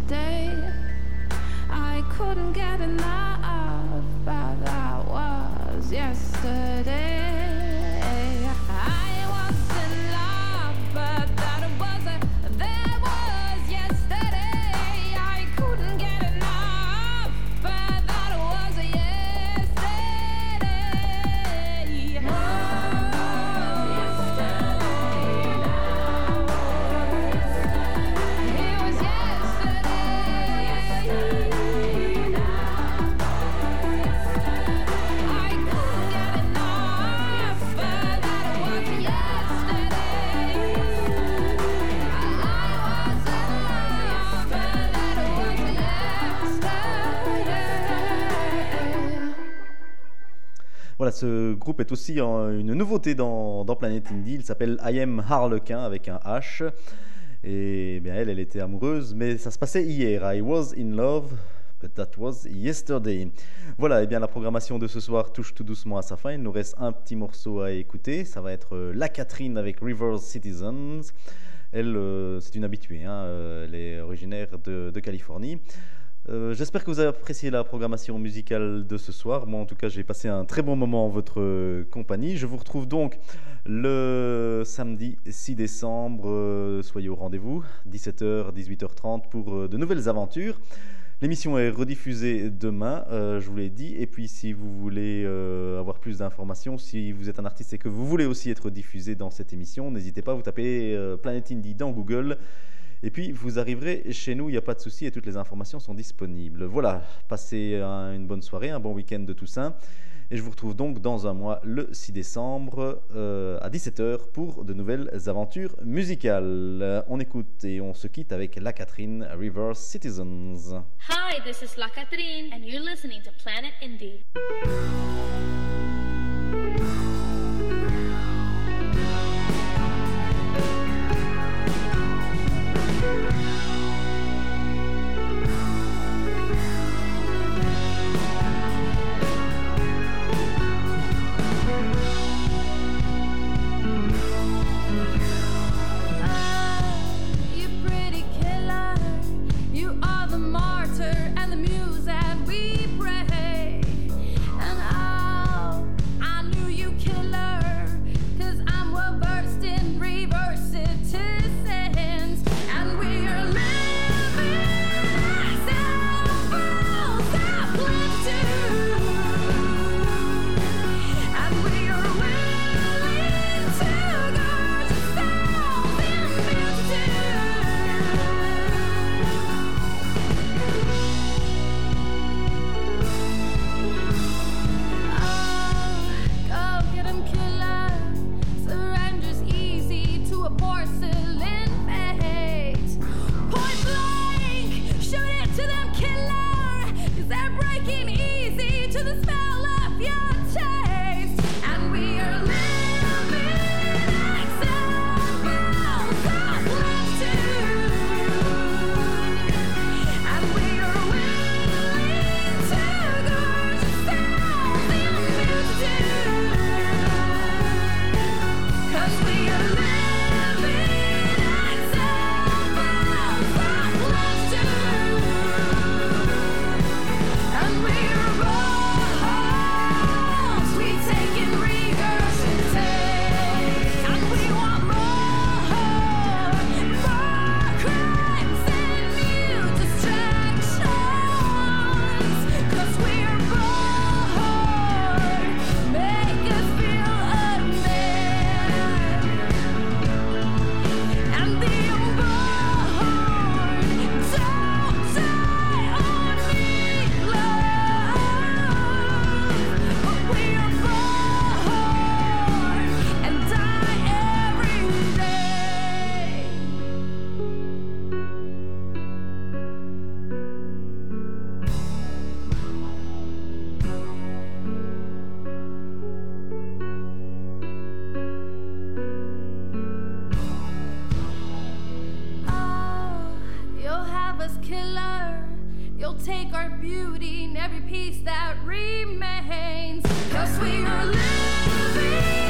yesterday. I couldn't get enough, but that was yesterday. I was in love, but that was a, that was yesterday. I couldn't get enough, but that was a yesterday. Oh, yesterday. It was yesterday. I couldn't get enough, but that was yesterday. I was in love, but that was yesterday. Voilà, ce groupe est aussi en- une nouveauté dans, dans Planet Indie. Il s'appelle I Am Harlequin avec un H. Et bien elle, elle était amoureuse, mais ça se passait hier. I was in love, but that was yesterday. Voilà, et bien la programmation de ce soir touche tout doucement à sa fin. Il nous reste un petit morceau à écouter. Ça va être euh, La Catherine avec River Citizens. Elle, euh, c'est une habituée, hein, euh, elle est originaire de, de Californie. Euh, J'espère que vous avez apprécié la programmation musicale de ce soir. Moi, en tout cas, j'ai passé un très bon moment en votre euh, compagnie. Je vous retrouve donc le samedi six décembre. Euh, soyez au rendez-vous, dix-sept heures, dix-huit heures trente pour euh, de nouvelles aventures. L'émission est rediffusée demain, euh, je vous l'ai dit. Et puis, si vous voulez euh, avoir plus d'informations, si vous êtes un artiste et que vous voulez aussi être diffusé dans cette émission, n'hésitez pas, vous tapez euh, Planet Indie dans Google. Et puis, vous arriverez chez nous, il n'y a pas de souci et toutes les informations sont disponibles. Voilà, passez un- une bonne soirée, un bon week-end de Toussaint. Et je vous retrouve donc dans un mois, le six décembre, euh, à dix-sept heures, pour de nouvelles aventures musicales. Euh, on écoute et on se quitte avec La Catherine, River Citizens. Hi, this is La Catherine, and you're listening to Planet Indie. You pretty killer, you are the martyr and the muse that we pray. And oh, I knew you killer, 'cause I'm well versed in reverse citizens. And we're living ourselves uplifted. And we are willing to guard yourself in Oh, go get 'em, killer. Surrender's easy to a porcelain fate. Point blank, shoot it to them, killer. 'Cause they're breaking easy to the smell of your taste. And we are living examples uplifted. And we are willing to guard yourself in multitude. 'Cause we are living examples uplifted. And we are bold, we take in reverse and take. And we want more, more crimes and new distractions. 'Cause we are bored, make us feel unmanned. And the unborn don't die on me, love. But we are born and die every day. Oh, you'll have us, killer. You'll take our beauty and every piece that remains. 'Cause we are living